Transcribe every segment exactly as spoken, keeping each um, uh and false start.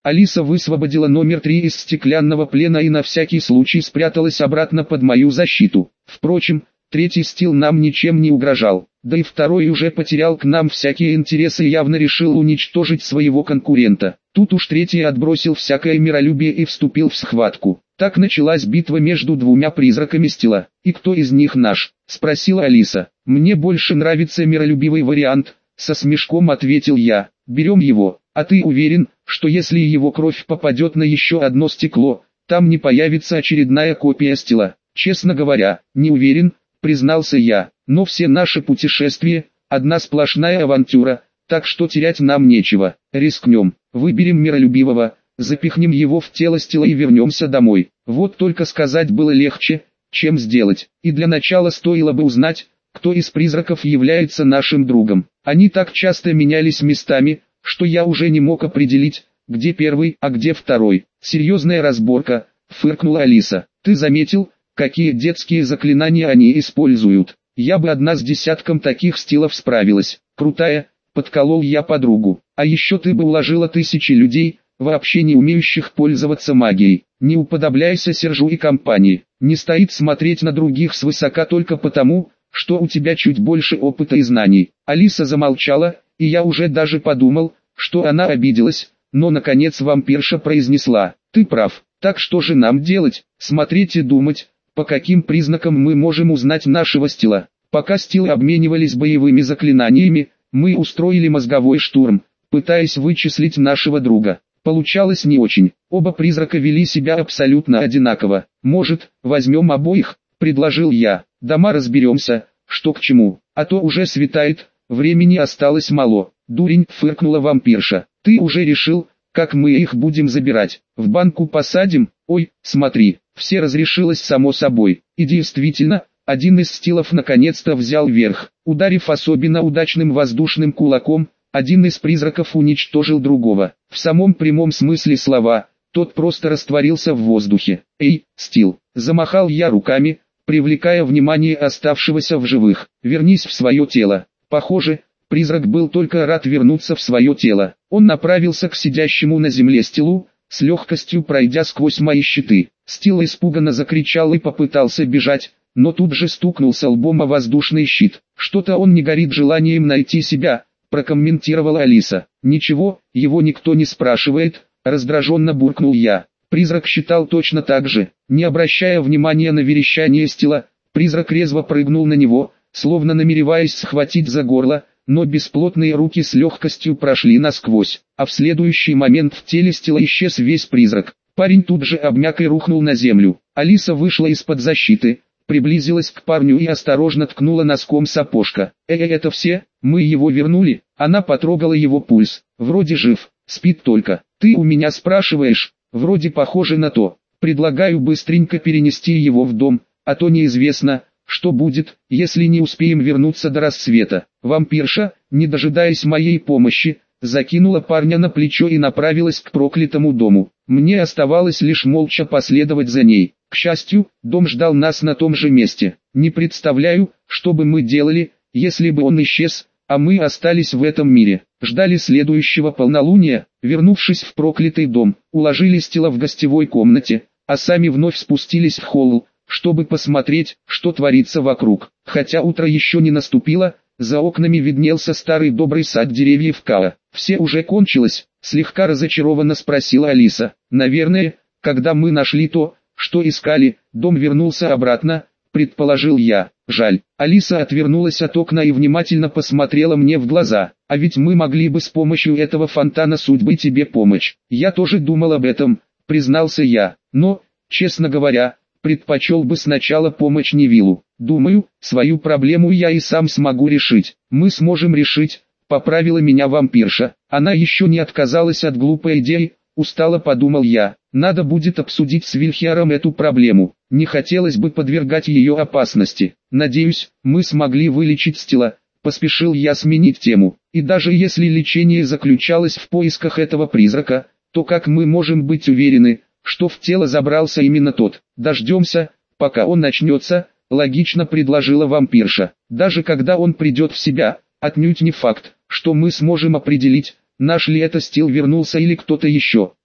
Алиса высвободила номер три из стеклянного плена и на всякий случай спряталась обратно под мою защиту. Впрочем, третий стил нам ничем не угрожал, да и второй уже потерял к нам всякие интересы и явно решил уничтожить своего конкурента. Тут уж третий отбросил всякое миролюбие и вступил в схватку. Так началась битва между двумя призраками стила. «И кто из них наш?» – спросила Алиса. «Мне больше нравится миролюбивый вариант», – со смешком ответил я. «Берем его, а ты уверен, что если его кровь попадет на еще одно стекло, там не появится очередная копия стила?» «Честно говоря, не уверен», – признался я. «Но все наши путешествия – одна сплошная авантюра, так что терять нам нечего. Рискнем, выберем миролюбивого, запихнем его в тело стила и вернемся домой». Вот только сказать было легче, чем сделать. И для начала стоило бы узнать, кто из призраков является нашим другом. Они так часто менялись местами, что я уже не мог определить, где первый, а где второй. «Серьезная разборка», — фыркнула Алиса. «Ты заметил, какие детские заклинания они используют? Я бы одна с десятком таких стилов справилась». «Крутая», — подколол я подругу. «А еще ты бы уложила тысячи людей, вообще не умеющих пользоваться магией. Не уподобляйся Сержу и компании. Не стоит смотреть на других свысока только потому, что у тебя чуть больше опыта и знаний». Алиса замолчала, и я уже даже подумал, что она обиделась, но наконец вампирша произнесла: «Ты прав, так что же нам делать? Смотреть и думать, по каким признакам мы можем узнать нашего стила». Пока стилы обменивались боевыми заклинаниями, мы устроили мозговой штурм, пытаясь вычислить нашего друга. Получалось не очень, оба призрака вели себя абсолютно одинаково. «Может, возьмем обоих?» – предложил я. «Дома разберемся, что к чему, а то уже светает, времени осталось мало». «Дурень», – фыркнула вампирша. «Ты уже решил, как мы их будем забирать? В банку посадим? Ой, смотри, все разрешилось само собой». И действительно, один из стилов наконец-то взял верх. Ударив особенно удачным воздушным кулаком, один из призраков уничтожил другого. В самом прямом смысле слова, тот просто растворился в воздухе. «Эй, стил!» – замахал я руками, привлекая внимание оставшегося в живых. «Вернись в свое тело». Похоже, призрак был только рад вернуться в свое тело. Он направился к сидящему на земле стилу, с легкостью пройдя сквозь мои щиты. Стил испуганно закричал и попытался бежать, но тут же стукнулся лбом о воздушный щит. «Что-то он не горит желанием найти себя», — прокомментировала Алиса. «Ничего, его никто не спрашивает», — раздраженно буркнул я. Призрак считал точно так же. Не обращая внимания на верещание стила, призрак резво прыгнул на него, словно намереваясь схватить за горло, но бесплотные руки с легкостью прошли насквозь, а в следующий момент в теле стила исчез весь призрак. Парень тут же обмяк и рухнул на землю. Алиса вышла из-под защиты, приблизилась к парню и осторожно ткнула носком сапожка. «Э, это все? Мы его вернули?» Она потрогала его пульс. «Вроде жив, спит только. Ты у меня спрашиваешь? Вроде похоже на то. Предлагаю быстренько перенести его в дом, а то неизвестно, что будет, если не успеем вернуться до рассвета». Вампирша, не дожидаясь моей помощи, закинула парня на плечо и направилась к проклятому дому. Мне оставалось лишь молча последовать за ней. К счастью, дом ждал нас на том же месте. Не представляю, что бы мы делали, если бы он исчез, а мы остались в этом мире. Ждали следующего полнолуния, вернувшись в проклятый дом, уложили стила в гостевой комнате, а сами вновь спустились в холл, чтобы посмотреть, что творится вокруг. Хотя утро еще не наступило, за окнами виднелся старый добрый сад деревьев Каа. «Все уже кончилось?» — слегка разочарованно спросила Алиса. «Наверное, когда мы нашли то, что искали, дом вернулся обратно», — предположил я. «Жаль». Алиса отвернулась от окна и внимательно посмотрела мне в глаза. «А ведь мы могли бы с помощью этого фонтана судьбы тебе помочь». «Я тоже думал об этом», — признался я. «Но, честно говоря, предпочел бы сначала помочь Невилу. Думаю, свою проблему я и сам смогу решить». «Мы сможем решить», — поправила меня вампирша. Она еще не отказалась от глупой идеи, устало подумал я. «Надо будет обсудить с Вильхиаром эту проблему. Не хотелось бы подвергать ее опасности. Надеюсь, мы смогли вылечить стила», — поспешил я сменить тему. «И даже если лечение заключалось в поисках этого призрака, то как мы можем быть уверены, что в тело забрался именно тот? Дождемся, пока он начнется», — логично предложила вампирша. «Даже когда он придет в себя, отнюдь не факт, что мы сможем определить, наш ли это стил вернулся или кто-то еще».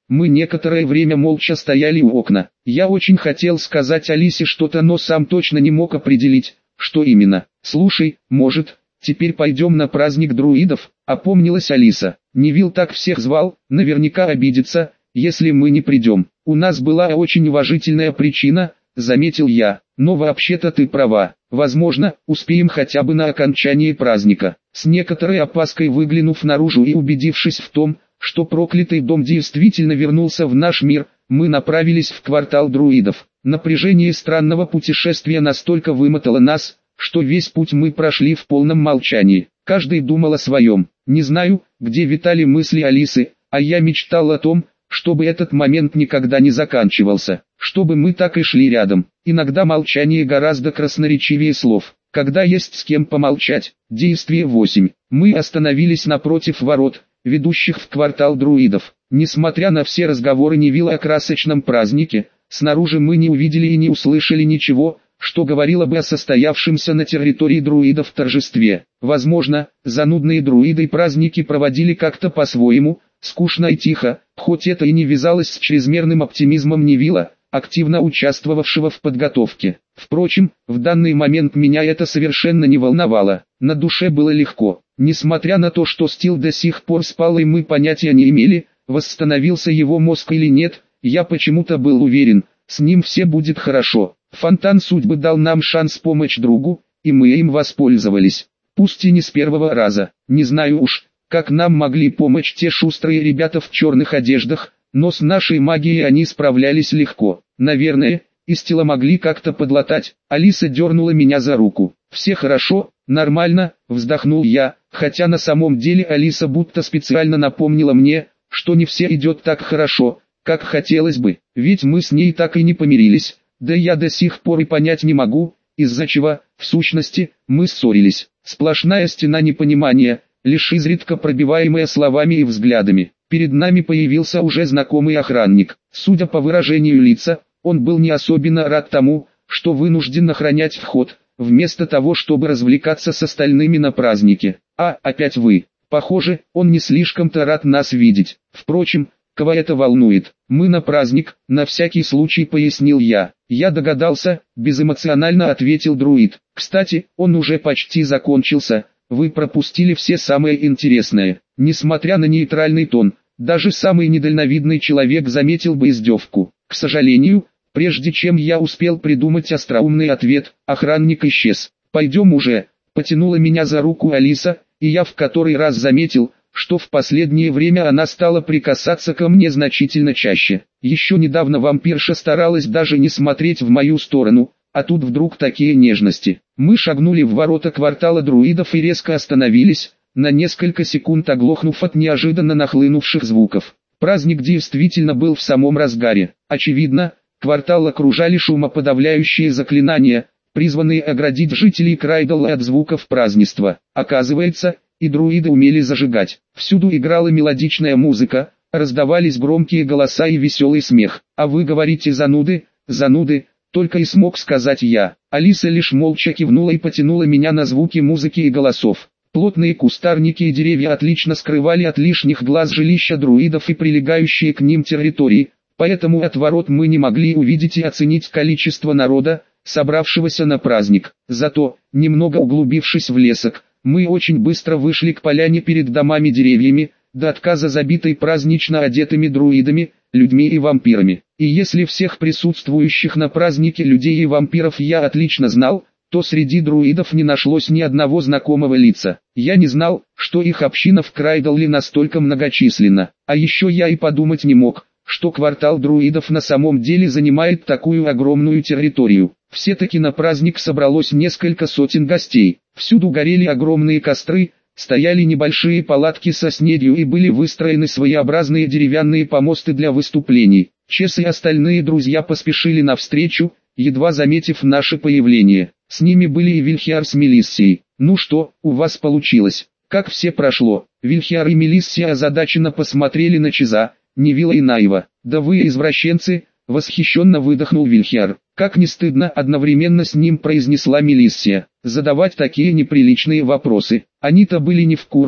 Мы некоторое время молча стояли у окна. Я очень хотел сказать Алисе что-то, но сам точно не мог определить, что именно. «Слушай, может, теперь пойдем на праздник друидов?» — опомнилась Алиса. «Невилл так всех звал, наверняка обидится, если мы не придем. У нас была очень уважительная причина», — заметил я. «Но вообще-то ты права. Возможно, успеем хотя бы на окончание праздника». С некоторой опаской выглянув наружу и убедившись в том, что проклятый дом действительно вернулся в наш мир, мы направились в квартал друидов. Напряжение странного путешествия настолько вымотало нас, что весь путь мы прошли в полном молчании. Каждый думал о своем. Не знаю, где витали мысли Алисы, а я мечтал о том, чтобы этот момент никогда не заканчивался, чтобы мы так и шли рядом. Иногда молчание гораздо красноречивее слов. Когда есть с кем помолчать. Действие восемь. Мы остановились напротив ворот, ведущих в квартал друидов. Несмотря на все разговоры Невилла о красочном празднике, снаружи мы не увидели и не услышали ничего, что говорило бы о состоявшемся на территории друидов торжестве. Возможно, занудные друиды праздники проводили как-то по-своему, скучно и тихо, хоть это и не вязалось с чрезмерным оптимизмом Невилла, активно участвовавшего в подготовке. Впрочем, в данный момент меня это совершенно не волновало. На душе было легко. Несмотря на то, что Стил до сих пор спал и мы понятия не имели, восстановился его мозг или нет, я почему-то был уверен, с ним все будет хорошо. Фонтан судьбы дал нам шанс помочь другу, и мы им воспользовались. Пусть и не с первого раза. Не знаю уж, как нам могли помочь те шустрые ребята в черных одеждах, но с нашей магией они справлялись легко. Наверное, и Стила могли как-то подлатать. Алиса дернула меня за руку. «Все хорошо, нормально», — вздохнул я, хотя на самом деле Алиса будто специально напомнила мне, что не все идет так хорошо, как хотелось бы, ведь мы с ней так и не помирились, да я до сих пор и понять не могу, из-за чего, в сущности, мы ссорились. Сплошная стена непонимания, лишь изредка пробиваемая словами и взглядами. Перед нами появился уже знакомый охранник. Судя по выражению лица, он был не особенно рад тому, что вынужден охранять вход, вместо того, чтобы развлекаться с остальными на празднике. «А, опять вы. Похоже, он не слишком-то рад нас видеть. Впрочем, кого это волнует? Мы на праздник», — на всякий случай пояснил я. «Я догадался», — безэмоционально ответил друид. «Кстати, он уже почти закончился. Вы пропустили все самое интересное». Несмотря на нейтральный тон, даже самый недальновидный человек заметил бы издевку. К сожалению, прежде чем я успел придумать остроумный ответ, охранник исчез. «Пойдем уже», — потянула меня за руку Алиса, и я в который раз заметил, что в последнее время она стала прикасаться ко мне значительно чаще. Еще недавно вампирша старалась даже не смотреть в мою сторону, а тут вдруг такие нежности. Мы шагнули в ворота квартала друидов и резко остановились, на несколько секунд оглохнув от неожиданно нахлынувших звуков. Праздник действительно был в самом разгаре. Очевидно, квартал окружали шумоподавляющие заклинания, призванные оградить жителей Крайдалла от звуков празднества. Оказывается, и друиды умели зажигать. Всюду играла мелодичная музыка, раздавались громкие голоса и веселый смех. «А вы говорите зануды, зануды», — только и смог сказать я. Алиса лишь молча кивнула и потянула меня на звуки музыки и голосов. Плотные кустарники и деревья отлично скрывали от лишних глаз жилища друидов и прилегающие к ним территории, поэтому от ворот мы не могли увидеть и оценить количество народа, собравшегося на праздник. Зато, немного углубившись в лесок, мы очень быстро вышли к поляне перед домами-деревьями, до отказа забитой празднично одетыми друидами, людьми и вампирами. И если всех присутствующих на празднике людей и вампиров я отлично знал, то среди друидов не нашлось ни одного знакомого лица. Я не знал, что их община в Крайдалле настолько многочисленна. А еще я и подумать не мог, что квартал друидов на самом деле занимает такую огромную территорию. Все-таки на праздник собралось несколько сотен гостей. Всюду горели огромные костры, стояли небольшие палатки со снедью и были выстроены своеобразные деревянные помосты для выступлений. Чес и остальные друзья поспешили навстречу, едва заметив наше появление. С ними были и Вильхиар с Мелиссией. «Ну что, у вас получилось? Как все прошло?» Вильхиар и Мелиссия озадаченно посмотрели на Чеза, Невилла и Наива. «Да вы извращенцы!» — восхищенно выдохнул Вильхиар. «Как не стыдно!» — одновременно с ним произнесла Мелиссия. «Задавать такие неприличные вопросы. Они-то были не в курсе,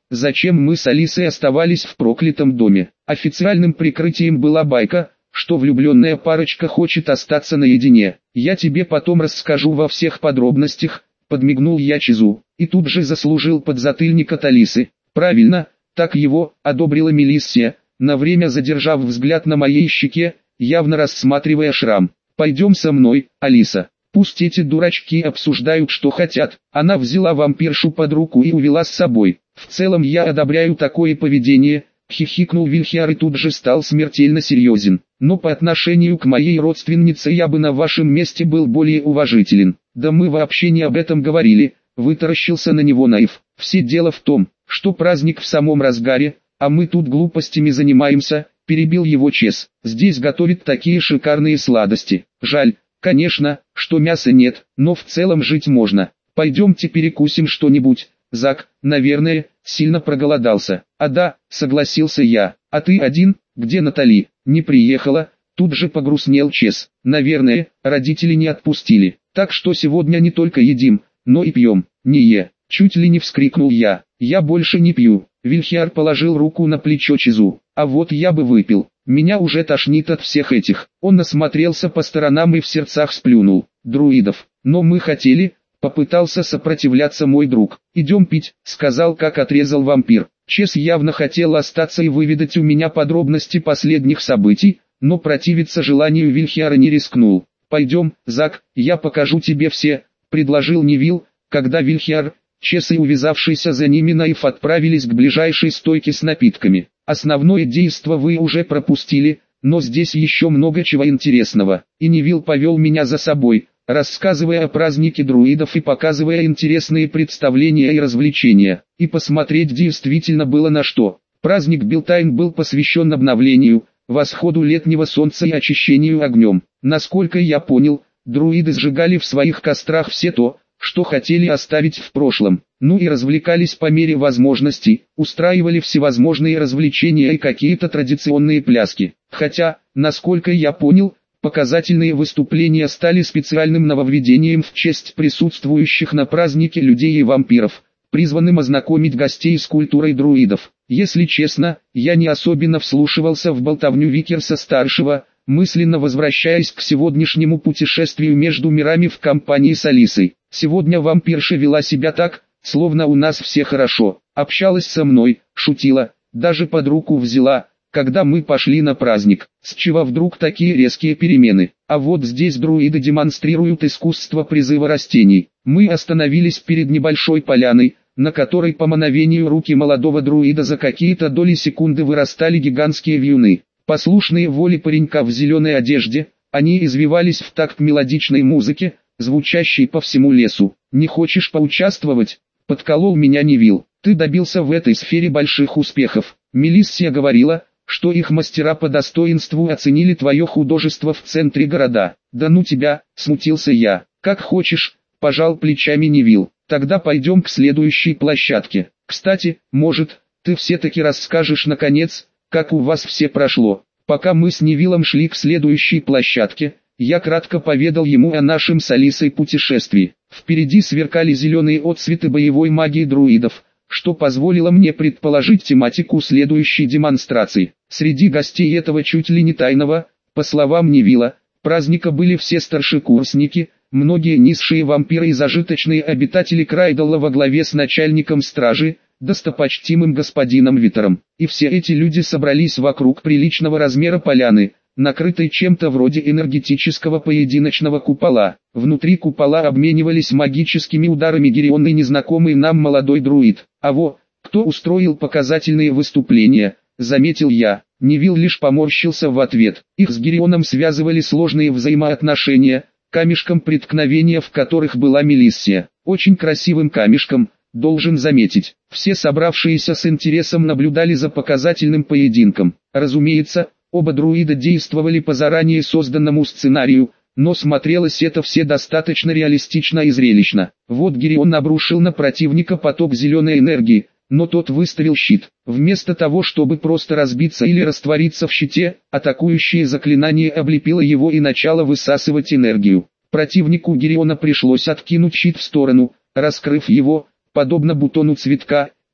зачем мы с Алисой оставались в проклятом доме. Официальным прикрытием была байка, что влюбленная парочка хочет остаться наедине. Я тебе потом расскажу во всех подробностях, подмигнул я Чизу, и тут же заслужил подзатыльник от Алисы. Правильно, так его, одобрила Мелиссия, на время задержав взгляд на моей щеке, явно рассматривая шрам. Пойдем со мной, Алиса. Пусть эти дурачки обсуждают, что хотят. Она взяла вампиршу под руку и увела с собой. В целом я одобряю такое поведение, хихикнул Вильхиар и тут же стал смертельно серьезен. Но по отношению к моей родственнице я бы на вашем месте был более уважителен. Да мы вообще не об этом говорили, вытаращился на него Наив. Все дело в том, что праздник в самом разгаре, а мы тут глупостями занимаемся, перебил его Чес. Здесь готовят такие шикарные сладости. Жаль, конечно, что мяса нет, но в целом жить можно. Пойдемте перекусим что-нибудь. Зак, наверное, сильно проголодался. А да, согласился я. А ты один? Где Натали? Не приехала? Тут же погрустнел Чес. Наверное, родители не отпустили. Так что сегодня не только едим, но и пьем. Не е. Чуть ли не вскрикнул я. Я больше не пью. Вильхиар положил руку на плечо Чизу. А вот я бы выпил. Меня уже тошнит от всех этих. Он осмотрелся по сторонам и в сердцах сплюнул. Друидов. Но мы хотели... Попытался сопротивляться мой друг. «Идем пить», — сказал, как отрезал вампир. Чес явно хотел остаться и выведать у меня подробности последних событий, но противиться желанию Вильхиара не рискнул. «Пойдем, Зак, я покажу тебе все», — предложил Невилл, когда Вильхиар, Чес и увязавшийся за ними Наив отправились к ближайшей стойке с напитками. «Основное действо вы уже пропустили, но здесь еще много чего интересного». И Невилл повел меня за собой, рассказывая о празднике друидов и показывая интересные представления и развлечения. И посмотреть действительно было на что. Праздник Белтайн был посвящен обновлению, восходу летнего солнца и очищению огнем. Насколько я понял, друиды сжигали в своих кострах все то, что хотели оставить в прошлом. Ну и развлекались по мере возможностей, устраивали всевозможные развлечения и какие-то традиционные пляски. Хотя, насколько я понял, показательные выступления стали специальным нововведением в честь присутствующих на празднике людей и вампиров, призванным ознакомить гостей с культурой друидов. Если честно, я не особенно вслушивался в болтовню Викерса-старшего, мысленно возвращаясь к сегодняшнему путешествию между мирами в компании с Алисой. Сегодня вампирша вела себя так, словно у нас все хорошо, общалась со мной, шутила, даже под руку взяла, когда мы пошли на праздник. С чего вдруг такие резкие перемены? А вот здесь друиды демонстрируют искусство призыва растений. Мы остановились перед небольшой поляной, на которой по мановению руки молодого друида за какие-то доли секунды вырастали гигантские вьюны. Послушные воле паренька в зеленой одежде, они извивались в такт мелодичной музыке, звучащей по всему лесу. «Не хочешь поучаствовать?» — подколол меня Невилл. «Ты добился в этой сфере больших успехов. Мелиссия говорила, что их мастера по достоинству оценили твое художество в центре города». «Да ну тебя», — смутился я. «Как хочешь», — пожал плечами Невилл. «Тогда пойдем к следующей площадке. Кстати, может, ты все-таки расскажешь наконец, как у вас все прошло». Пока мы с Невиллом шли к следующей площадке, я кратко поведал ему о нашем с Алисой путешествии. Впереди сверкали зеленые отцветы боевой магии друидов, что позволило мне предположить тематику следующей демонстрации. Среди гостей этого чуть ли не тайного, по словам Невилла, праздника были все старшекурсники, многие низшие вампиры и зажиточные обитатели Крайдалла во главе с начальником стражи, достопочтимым господином Витером. И все эти люди собрались вокруг приличного размера поляны, накрытой чем-то вроде энергетического поединочного купола. Внутри купола обменивались магическими ударами Гирион и незнакомый нам молодой друид. А во, кто устроил показательные выступления, заметил я. Невилл лишь поморщился в ответ. Их с Гирионом связывали сложные взаимоотношения, камешком преткновения в которых была Мелиссия. Очень красивым камешком, должен заметить. Все собравшиеся с интересом наблюдали за показательным поединком. Разумеется, оба друида действовали по заранее созданному сценарию, но смотрелось это все достаточно реалистично и зрелищно. Вот Гирион обрушил на противника поток зеленой энергии, но тот выставил щит. Вместо того, чтобы просто разбиться или раствориться в щите, атакующее заклинание облепило его и начало высасывать энергию. Противнику Гириона пришлось откинуть щит в сторону, раскрыв его, подобно бутону цветка,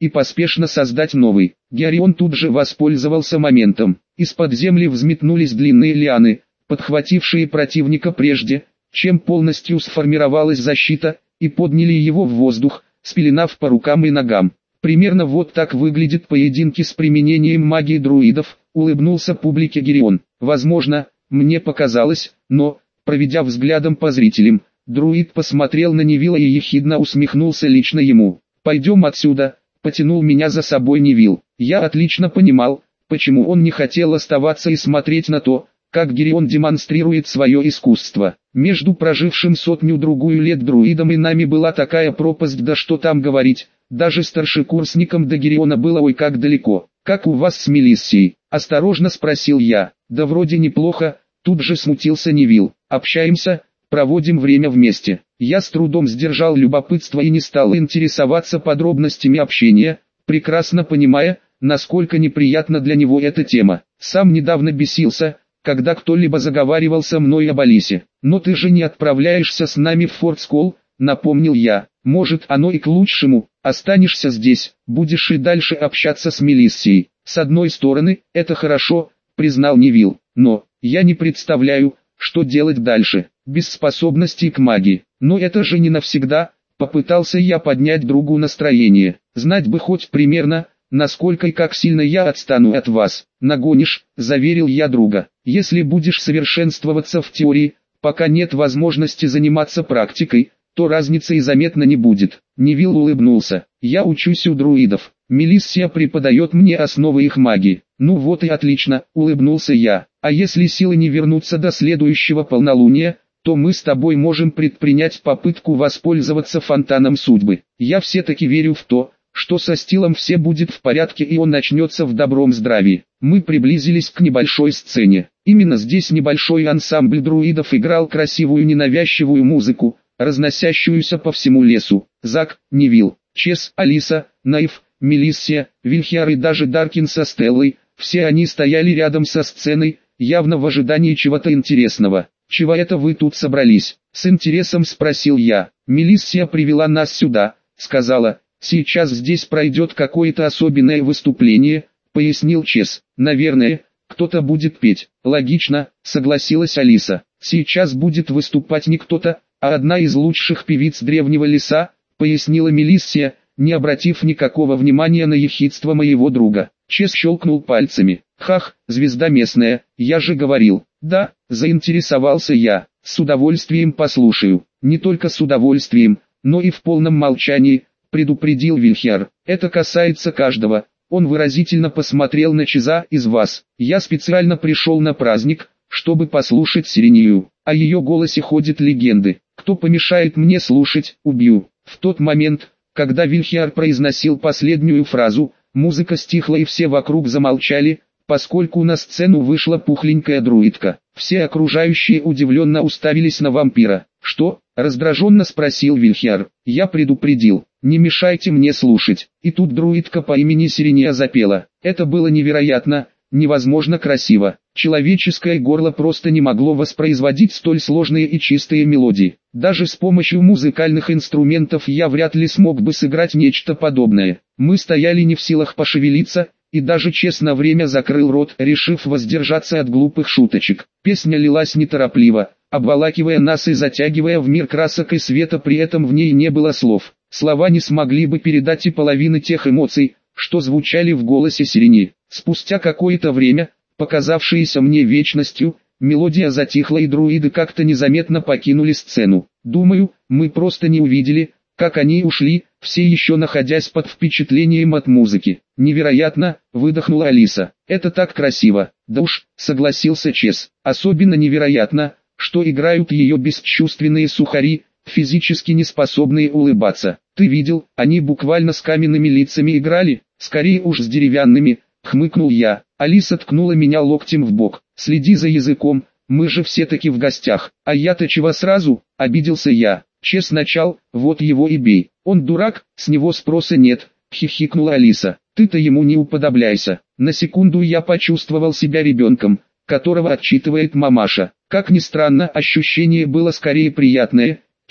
и поспешно создать новый. Герион тут же воспользовался моментом. Из-под земли взметнулись длинные лианы, подхватившие противника прежде, чем полностью сформировалась защита, и подняли его в воздух, спеленав по рукам и ногам. Примерно вот так выглядят поединки с применением магии друидов, улыбнулся публике Герион. Возможно, мне показалось, но, проведя взглядом по зрителям, друид посмотрел на Невилла и ехидно усмехнулся лично ему. «Пойдем отсюда», — потянул меня за собой Невилл. Я отлично понимал, почему он не хотел оставаться и смотреть на то, как Герион демонстрирует свое искусство. Между прожившим сотню-другую лет друидом и нами была такая пропасть, да что там говорить, даже старшекурсникам до Гериона было ой как далеко. «Как у вас с Мелиссией?» – осторожно спросил я. «Да вроде неплохо», – тут же смутился Невилл. «Общаемся, проводим время вместе». Я с трудом сдержал любопытство и не стал интересоваться подробностями общения, прекрасно понимая, насколько неприятна для него эта тема. Сам недавно бесился, когда кто-либо заговаривал со мной об Алисе. «Но ты же не отправляешься с нами в Фортсколл», — напомнил я. «Может, оно и к лучшему, останешься здесь, будешь и дальше общаться с Мелиссией». «С одной стороны, это хорошо», — признал Невилл, «но я не представляю, что делать дальше, без способностей к магии. Но это же не навсегда», — попытался я поднять другу настроение. «Знать бы хоть примерно, насколько и как сильно я отстану от вас». «Нагонишь», — заверил я друга. «Если будешь совершенствоваться в теории, пока нет возможности заниматься практикой, то разницы и заметно не будет». Невилл улыбнулся. «Я учусь у друидов. Мелиссия преподает мне основы их магии». «Ну вот и отлично», — улыбнулся я. «А если силы не вернутся до следующего полнолуния, то мы с тобой можем предпринять попытку воспользоваться фонтаном судьбы. Я все-таки верю в то, что со Стилом все будет в порядке и он начнется в добром здравии». Мы приблизились к небольшой сцене. Именно здесь небольшой ансамбль друидов играл красивую ненавязчивую музыку, разносящуюся по всему лесу. Зак, Невилл, Чес, Алиса, Наив, Мелиссия, Вильхиар и даже Даркин со Стеллой, все они стояли рядом со сценой, явно в ожидании чего-то интересного. «Чего это вы тут собрались?» — с интересом спросил я. «Мелиссия привела нас сюда», — сказала. «Сейчас здесь пройдет какое-то особенное выступление», — пояснил Чес. «Наверное, кто-то будет петь». «Логично», — согласилась Алиса. «Сейчас будет выступать не кто-то, а одна из лучших певиц древнего леса», — пояснила Мелиссия, не обратив никакого внимания на ехидство моего друга. Чес щелкнул пальцами. «Хах, звезда местная, я же говорил». «Да», — заинтересовался я, — «с удовольствием послушаю». «Не только с удовольствием, но и в полном молчании», — предупредил Вильхиар. «Это касается каждого». Он выразительно посмотрел на Чеза. «Из вас. Я специально пришел на праздник, чтобы послушать Сирению. О ее голосе ходят легенды. Кто помешает мне слушать, убью». В тот момент, когда Вильхиар произносил последнюю фразу, музыка стихла и все вокруг замолчали, поскольку на сцену вышла пухленькая друидка. Все окружающие удивленно уставились на вампира. «Что?» — раздраженно спросил Вильхиар. «Я предупредил, не мешайте мне слушать». И тут друидка по имени Сирения запела. Это было невероятно, невозможно красиво. Человеческое горло просто не могло воспроизводить столь сложные и чистые мелодии. Даже с помощью музыкальных инструментов я вряд ли смог бы сыграть нечто подобное. Мы стояли не в силах пошевелиться, и даже честно время закрыл рот, решив воздержаться от глупых шуточек. Песня лилась неторопливо, обволакивая нас и затягивая в мир красок и света, при этом в ней не было слов. Слова не смогли бы передать и половины тех эмоций, что звучали в голосе Сирени. Спустя какое-то время, показавшееся мне вечностью, мелодия затихла и друиды как-то незаметно покинули сцену. Думаю, мы просто не увидели, как они ушли, все еще находясь под впечатлением от музыки. «Невероятно», — выдохнула Алиса. «Это так красиво». «Да уж», — согласился Чес. «Особенно невероятно, что играют ее бесчувственные сухари, физически не способные улыбаться. Ты видел, они буквально с каменными лицами играли, скорее уж с деревянными», — хмыкнул я. Алиса ткнула меня локтем в бок. «Следи за языком, мы же все-таки в гостях». «А я-то чего сразу?» — обиделся я. «Чес начал, вот его и бей. Он дурак, с него спроса нет», — хихикнула Алиса. «Ты-то ему не уподобляйся». На секунду я почувствовал себя ребенком, которого отчитывает мамаша. Как ни странно, ощущение было скорее приятное,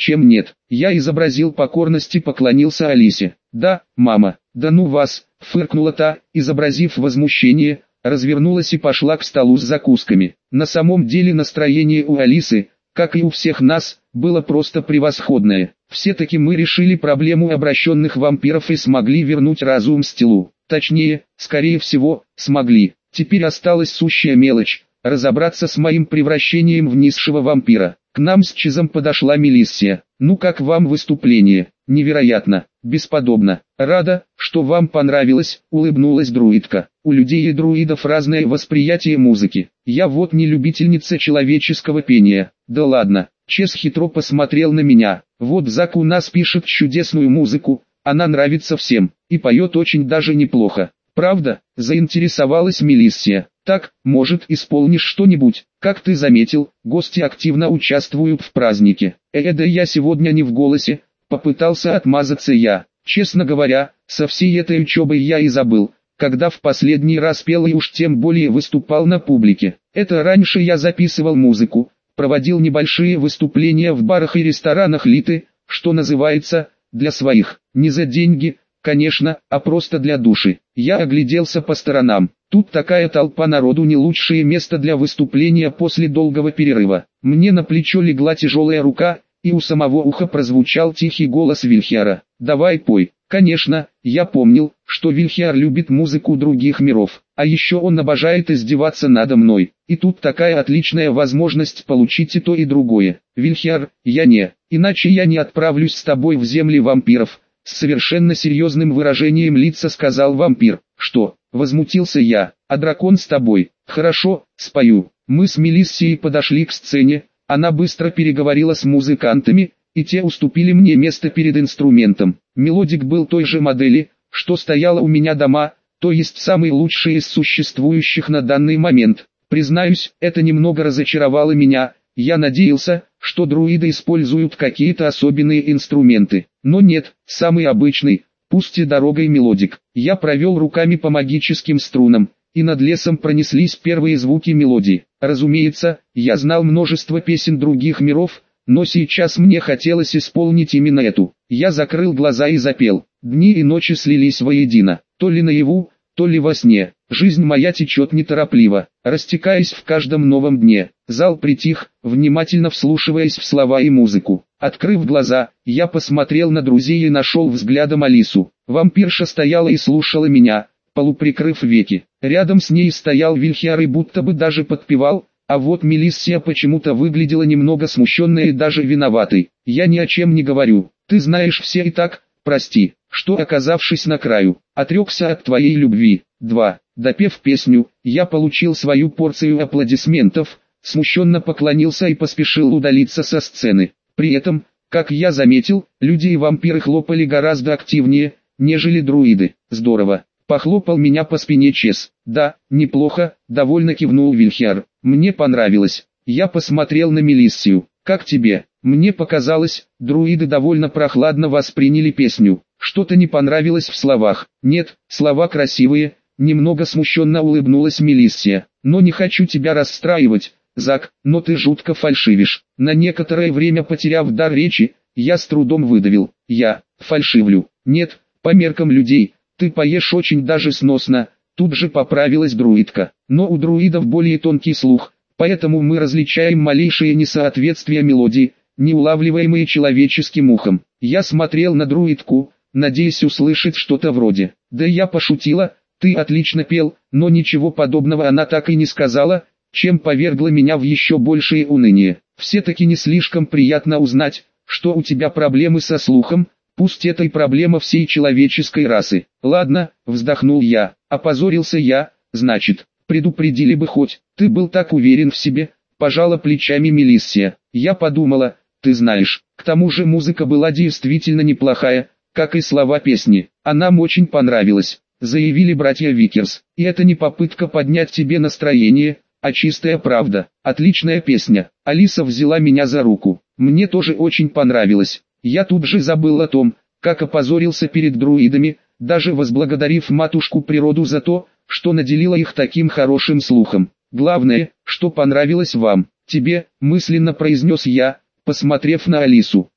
чем нет. Я изобразил покорность и поклонился Алисе. «Да, мама». «Да ну вас», — фыркнула та, изобразив возмущение, развернулась и пошла к столу с закусками. На самом деле настроение у Алисы, как и у всех нас, было просто превосходное. Все-таки мы решили проблему обращенных вампиров и смогли вернуть разум Стилу. Точнее, скорее всего, смогли. Теперь осталась сущая мелочь — разобраться с моим превращением в низшего вампира. К нам с Чизом подошла Мелиссия. «Ну как вам выступление?» «Невероятно, бесподобно. Рада, что вам понравилось», — улыбнулась друидка. «У людей и друидов разное восприятие музыки. Я вот не любительница человеческого пения». «Да ладно». Чиз хитро посмотрел на меня. «Вот Зак у нас пишет чудесную музыку, она нравится всем, и поет очень даже неплохо». «Правда?» — заинтересовалась Мелиссия. «Так, может, исполнишь что-нибудь?» «Как ты заметил, гости активно участвуют в празднике». «Э, да я сегодня не в голосе», — попытался отмазаться я. Честно говоря, со всей этой учебой я и забыл, когда в последний раз пел и уж тем более выступал на публике. Это раньше я записывал музыку, проводил небольшие выступления в барах и ресторанах Литы, что называется, для своих, не за деньги, конечно, а просто для души. Я огляделся по сторонам. Тут такая толпа народу, не лучшее место для выступления после долгого перерыва. Мне на плечо легла тяжелая рука, и у самого уха прозвучал тихий голос Вильхиара. «Давай пой». Конечно, я помнил, что Вильхиар любит музыку других миров, а еще он обожает издеваться надо мной. И тут такая отличная возможность получить и то и другое. «Вильхиар, я не, иначе я не отправлюсь с тобой в земли вампиров», — с совершенно серьезным выражением лица сказал вампир. «Что?» — возмутился я. «А дракон с тобой?» «Хорошо, спою». Мы с Мелиссией подошли к сцене, она быстро переговорила с музыкантами, и те уступили мне место перед инструментом. Мелодик был той же модели, что стояла у меня дома, то есть самый лучший из существующих на данный момент. Признаюсь, это немного разочаровало меня, я надеялся, что друиды используют какие-то особенные инструменты. Но нет, самый обычный, пусть и дорогой мелодик. Я провел руками по магическим струнам, и над лесом пронеслись первые звуки мелодии. Разумеется, я знал множество песен других миров, но сейчас мне хотелось исполнить именно эту. Я закрыл глаза и запел. Дни и ночи слились воедино, то ли наяву, то ли во сне. Жизнь моя течет неторопливо, растекаясь в каждом новом дне. Зал притих, внимательно вслушиваясь в слова и музыку. Открыв глаза, я посмотрел на друзей и нашел взглядом Алису. Вампирша стояла и слушала меня, полуприкрыв веки. Рядом с ней стоял Вильхиар и будто бы даже подпевал, а вот Мелиссия почему-то выглядела немного смущенной и даже виноватой. «Я ни о чем не говорю, ты знаешь все и так, прости, что, оказавшись на краю, отрекся от твоей любви». два. Допев песню, я получил свою порцию аплодисментов, смущенно поклонился и поспешил удалиться со сцены. При этом, как я заметил, люди и вампиры хлопали гораздо активнее, нежели друиды. Здорово. Похлопал меня по спине Чес. «Да, неплохо», — довольно кивнул Вильхиар. «Мне понравилось». Я посмотрел на Мелиссию. «Как тебе?» Мне показалось, друиды довольно прохладно восприняли песню. Что-то не понравилось в словах. «Нет, слова красивые», — немного смущенно улыбнулась Мелиссия. «Но не хочу тебя расстраивать, Зак, но ты жутко фальшивишь». На некоторое время, потеряв дар речи, я с трудом выдавил. «Я фальшивлю?» «Нет, по меркам людей. Ты поешь очень даже сносно», — тут же поправилась друидка. «Но у друидов более тонкий слух, поэтому мы различаем малейшие несоответствия мелодии, не улавливаемые человеческим ухом». Я смотрел на друидку, надеясь услышать что-то вроде: «Да я пошутила, ты отлично пел», но ничего подобного она так и не сказала, чем повергла меня в еще большее уныние. Все-таки не слишком приятно узнать, что у тебя проблемы со слухом, пусть это и проблема всей человеческой расы. «Ладно», — вздохнул я, — «опозорился я, значит, предупредили бы хоть». «Ты был так уверен в себе», — пожала плечами Мелиссия. Я подумала, ты знаешь, к тому же музыка была действительно неплохая, как и слова песни. А нам очень понравилось, заявили братья Викерс. И это не попытка поднять тебе настроение, а чистая правда. Отличная песня. Алиса взяла меня за руку. Мне тоже очень понравилось. Я тут же забыл о том, как опозорился перед друидами, даже возблагодарив матушку природу за то, что наделила их таким хорошим слухом. «Главное, что понравилось вам». «Тебе», мысленно произнес я, посмотрев на Алису.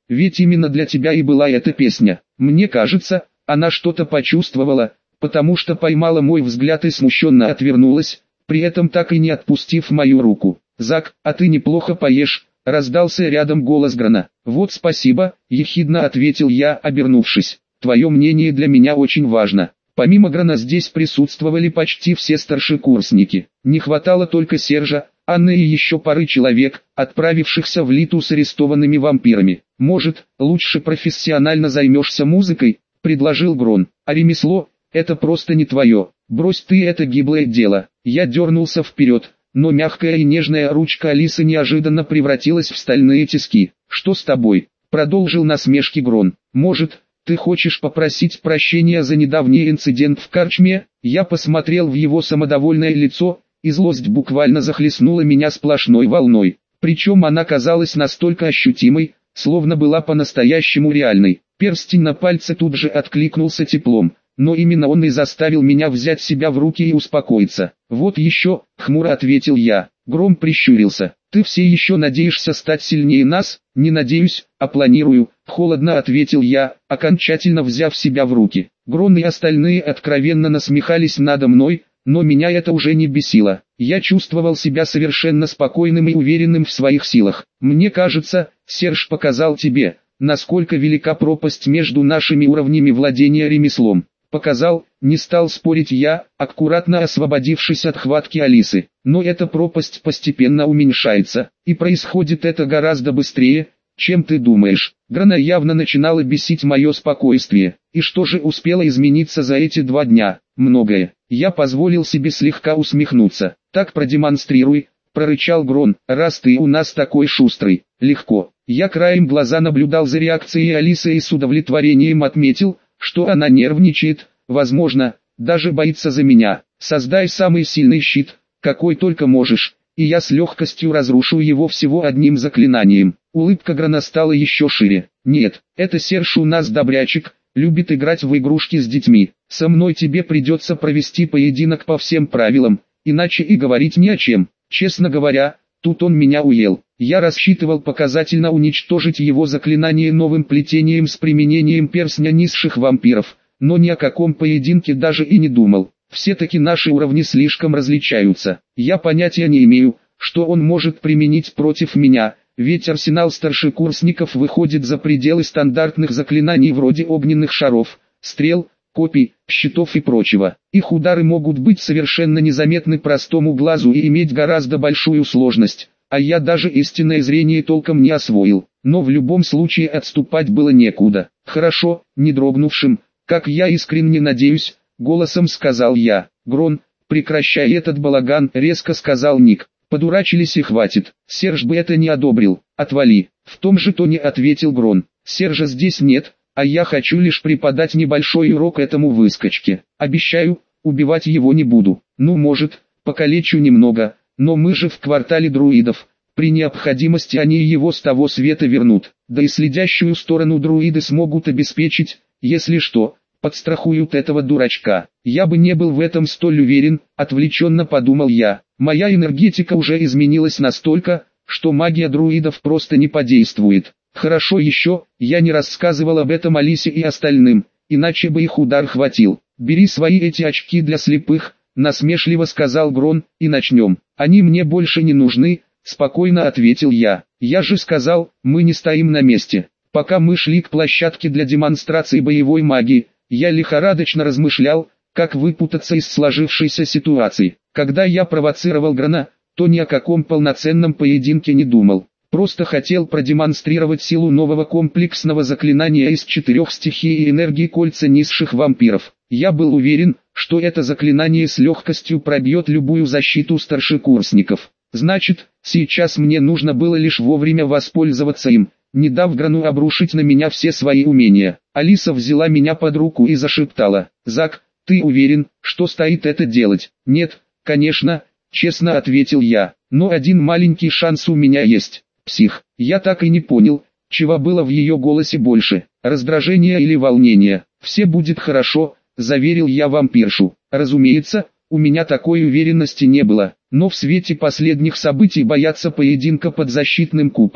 ведь именно для тебя и была эта песня. Мне кажется, она что-то почувствовала, потому что поймала мой взгляд и смущенно отвернулась, при этом так и не отпустив мою руку. «Зак, а ты неплохо поешь», — раздался рядом голос Грана. «Вот спасибо», — ехидно ответил я, обернувшись. «Твое мнение для меня очень важно». Помимо Грана здесь присутствовали почти все старшекурсники. Не хватало только Сержа, Анны и еще пары человек, отправившихся в Литу с арестованными вампирами. «Может, лучше профессионально займешься музыкой?» — предложил Грон. «А ремесло — это просто не твое. Брось ты это гиблое дело». Я дернулся вперед, но мягкая и нежная ручка Алисы неожиданно превратилась в стальные тиски. «Что с тобой?» — продолжил насмешки Грон. «Может, ты хочешь попросить прощения за недавний инцидент в карчме?» Я посмотрел в его самодовольное лицо, и злость буквально захлестнула меня сплошной волной. Причем она казалась настолько ощутимой, словно была по-настоящему реальной. Перстень на пальце тут же откликнулся теплом, но именно он и заставил меня взять себя в руки и успокоиться. «Вот еще», — хмуро ответил я. Гром прищурился. «Ты все еще надеешься стать сильнее нас?» «Не надеюсь, а планирую», — холодно ответил я, окончательно взяв себя в руки. Грон и остальные откровенно насмехались надо мной, но меня это уже не бесило. Я чувствовал себя совершенно спокойным и уверенным в своих силах. «Мне кажется, Серж показал тебе, насколько велика пропасть между нашими уровнями владения ремеслом». «Показал», не стал спорить я, аккуратно освободившись от хватки Алисы. «Но эта пропасть постепенно уменьшается, и происходит это гораздо быстрее, чем ты думаешь». Грана явно начинало бесить мое спокойствие. И что же успело измениться за эти два дня? Многое. Я позволил себе слегка усмехнуться. «Так продемонстрируй», — прорычал Грон, — «раз ты у нас такой шустрый». «Легко». Я краем глаза наблюдал за реакцией Алисы и с удовлетворением отметил, что она нервничает, возможно, даже боится за меня. «Создай самый сильный щит, какой только можешь, и я с легкостью разрушу его всего одним заклинанием». Улыбка Грана стала еще шире. «Нет, это Серж у нас добрячек, любит играть в игрушки с детьми. Со мной тебе придется провести поединок по всем правилам, иначе и говорить не о чем». Честно говоря, тут он меня уел. Я рассчитывал показательно уничтожить его заклинание новым плетением с применением перстня низших вампиров, но ни о каком поединке даже и не думал. Все-таки наши уровни слишком различаются. Я понятия не имею, что он может применить против меня, ведь арсенал старшекурсников выходит за пределы стандартных заклинаний вроде огненных шаров, стрел, копий, щитов и прочего. Их удары могут быть совершенно незаметны простому глазу и иметь гораздо большую сложность, а я даже истинное зрение толком не освоил. Но в любом случае отступать было некуда. «Хорошо», не дрогнувшим, как я искренне надеюсь, голосом сказал я. «Грон, прекращай этот балаган», резко сказал Ник. «Подурачились и хватит. Серж бы это не одобрил. Отвали». В том же тоне ответил Грон. «Сержа здесь нет, а я хочу лишь преподать небольшой урок этому выскочке. Обещаю, убивать его не буду. Ну, может, покалечу немного, но мы же в квартале друидов. При необходимости они его с того света вернут. Да и следящую сторону друиды смогут обеспечить, если что, подстрахуют этого дурачка». Я бы не был в этом столь уверен, отвлеченно подумал я. Моя энергетика уже изменилась настолько, что магия друидов просто не подействует. Хорошо еще, я не рассказывал об этом Алисе и остальным, иначе бы их удар хватил. «Бери свои эти очки для слепых», насмешливо сказал Грон, — «и начнем». «Они мне больше не нужны», спокойно ответил я. «Я же сказал, мы не стоим на месте». Пока мы шли к площадке для демонстрации боевой магии, я лихорадочно размышлял, как выпутаться из сложившейся ситуации. Когда я провоцировал Грана, то ни о каком полноценном поединке не думал. Просто хотел продемонстрировать силу нового комплексного заклинания из четырех стихий и энергии кольца низших вампиров. Я был уверен, что это заклинание с легкостью пробьет любую защиту старшекурсников. Значит, сейчас мне нужно было лишь вовремя воспользоваться им, не дав Грану обрушить на меня все свои умения. Алиса взяла меня под руку и зашептала: «Зак, ты уверен, что стоит это делать?» «Нет, конечно», честно ответил я, «но один маленький шанс у меня есть». «Псих». Я так и не понял, чего было в ее голосе больше, раздражения или волнения. «Все будет хорошо», заверил я вампиршу. Разумеется, у меня такой уверенности не было, но в свете последних событий бояться поединка под защитным куполом,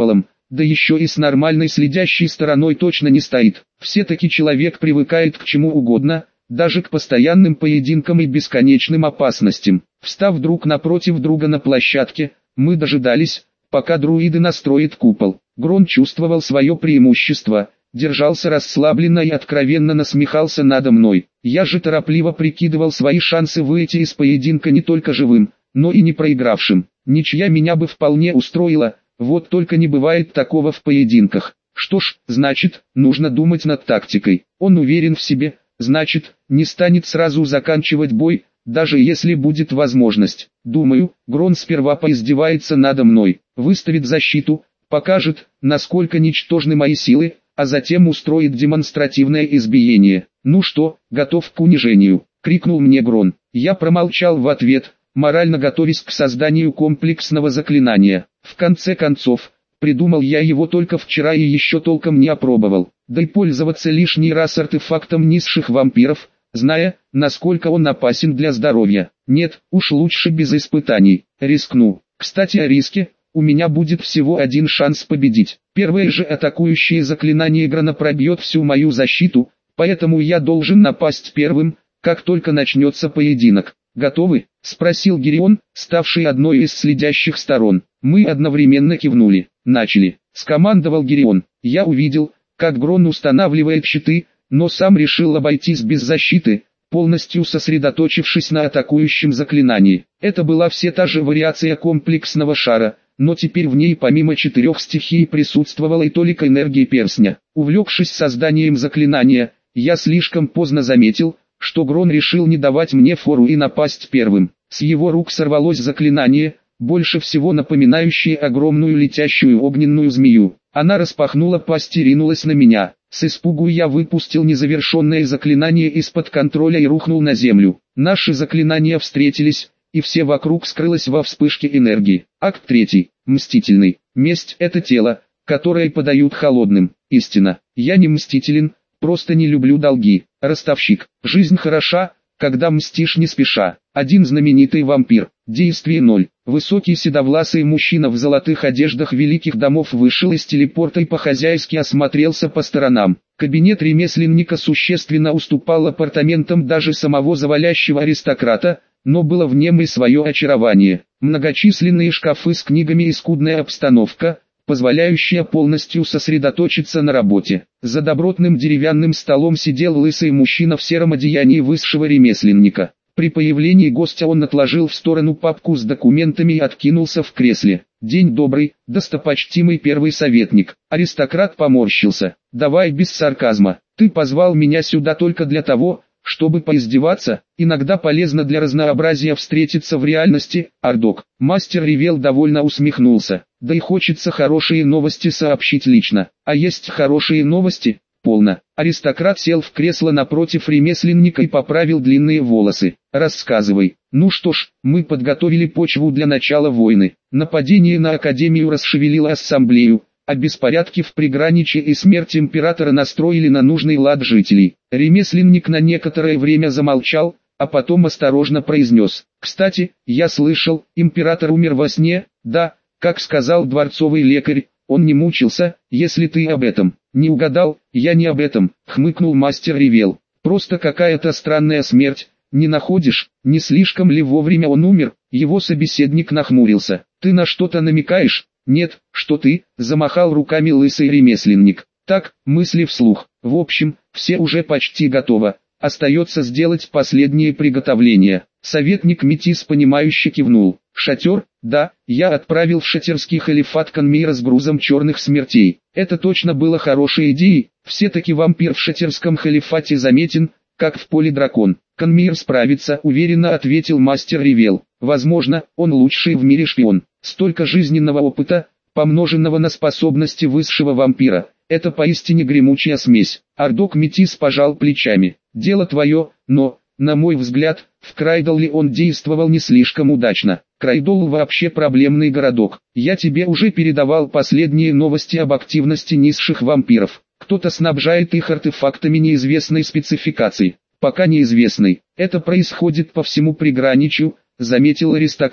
да еще и с нормальной следящей стороной точно не стоит. Все-таки человек привыкает к чему угодно, даже к постоянным поединкам и бесконечным опасностям. Встав друг напротив друга на площадке, мы дожидались, пока друиды настроят купол. Грон чувствовал свое преимущество, держался расслабленно и откровенно насмехался надо мной. Я же торопливо прикидывал свои шансы выйти из поединка не только живым, но и не проигравшим. Ничья меня бы вполне устроила, вот только не бывает такого в поединках. Что ж, значит, нужно думать над тактикой. Он уверен в себе, значит, не станет сразу заканчивать бой, даже если будет возможность. Думаю, Грон сперва поиздевается надо мной, выставит защиту, покажет, насколько ничтожны мои силы, а затем устроит демонстративное избиение. «Ну что, готов к унижению?» — крикнул мне Грон. Я промолчал в ответ, морально готовясь к созданию комплексного заклинания. В конце концов, придумал я его только вчера и еще толком не опробовал. Да и пользоваться лишний раз артефактом низших вампиров, зная, насколько он опасен для здоровья. Нет, уж лучше без испытаний. Рискну. Кстати, о риске. У меня будет всего один шанс победить. Первое же атакующее заклинание Грона пробьет всю мою защиту, поэтому я должен напасть первым, как только начнется поединок. «Готовы?» — спросил Гирион, ставший одной из следящих сторон. Мы одновременно кивнули. «Начали!» — скомандовал Гирион. Я увидел, как Грон устанавливает щиты, но сам решил обойтись без защиты, полностью сосредоточившись на атакующем заклинании. Это была все та же вариация комплексного шара, но теперь в ней помимо четырех стихий присутствовала и толика энергии перстня. Увлекшись созданием заклинания, я слишком поздно заметил, что Грон решил не давать мне фору и напасть первым. С его рук сорвалось заклинание, больше всего напоминающее огромную летящую огненную змею. Она распахнула пасть и ринулась на меня. С испугу я выпустил незавершенное заклинание из-под контроля и рухнул на землю. Наши заклинания встретились, и все вокруг скрылось во вспышке энергии. Акт третий. Мстительный. Месть – это тело, которое подают холодным. Истина. Я не мстителен, просто не люблю долги. Ростовщик. Жизнь хороша, когда мстишь не спеша. Один знаменитый вампир. Действие ноль. Высокий седовласый мужчина в золотых одеждах великих домов вышел из телепорта и по-хозяйски осмотрелся по сторонам. Кабинет ремесленника существенно уступал апартаментам даже самого завалящего аристократа, но было в нем и свое очарование. Многочисленные шкафы с книгами и скудная обстановка, позволяющая полностью сосредоточиться на работе. За добротным деревянным столом сидел лысый мужчина в сером одеянии высшего ремесленника. При появлении гостя он отложил в сторону папку с документами и откинулся в кресле. «День добрый, достопочтимый первый советник». Аристократ поморщился. «Давай без сарказма. Ты позвал меня сюда только для того, чтобы поиздеваться. Иногда полезно для разнообразия встретиться в реальности, Ардок». Мастер Ревел довольно усмехнулся. «Да и хочется хорошие новости сообщить лично. А есть хорошие новости?» «Полно». Аристократ сел в кресло напротив ремесленника и поправил длинные волосы. «Рассказывай». «Ну что ж, мы подготовили почву для начала войны. Нападение на Академию расшевелило ассамблею, а беспорядки в приграничье и смерть императора настроили на нужный лад жителей». Ремесленник на некоторое время замолчал, а потом осторожно произнес. «Кстати, я слышал, император умер во сне, да, как сказал дворцовый лекарь, он не мучился, если ты об этом». «Не угадал, я не об этом», — хмыкнул мастер Ревел. «Просто какая-то странная смерть, не находишь? Не слишком ли вовремя он умер?» Его собеседник нахмурился. «Ты на что-то намекаешь?» «Нет, что ты?» — замахал руками лысый ремесленник. «Так, мысли вслух. В общем, все уже почти готово. Остается сделать последние приготовления». Советник Метис понимающе кивнул. «Шатер? Да, я отправил в шатерский халифат Канмира с грузом черных смертей. Это точно было хорошей идеей, все-таки вампир в шатерском халифате заметен, как в поле дракон». «Канмир справится», — уверенно ответил мастер Ревел. «Возможно, он лучший в мире шпион. Столько жизненного опыта, помноженного на способности высшего вампира. Это поистине гремучая смесь». Ардок Метис пожал плечами. «Дело твое, но, на мой взгляд, в Крайдолле он действовал не слишком удачно. Крайдолл вообще проблемный городок. Я тебе уже передавал последние новости об активности низших вампиров. Кто-то снабжает их артефактами неизвестной спецификации. Пока неизвестной. Это происходит по всему приграничью», — заметил аристократ.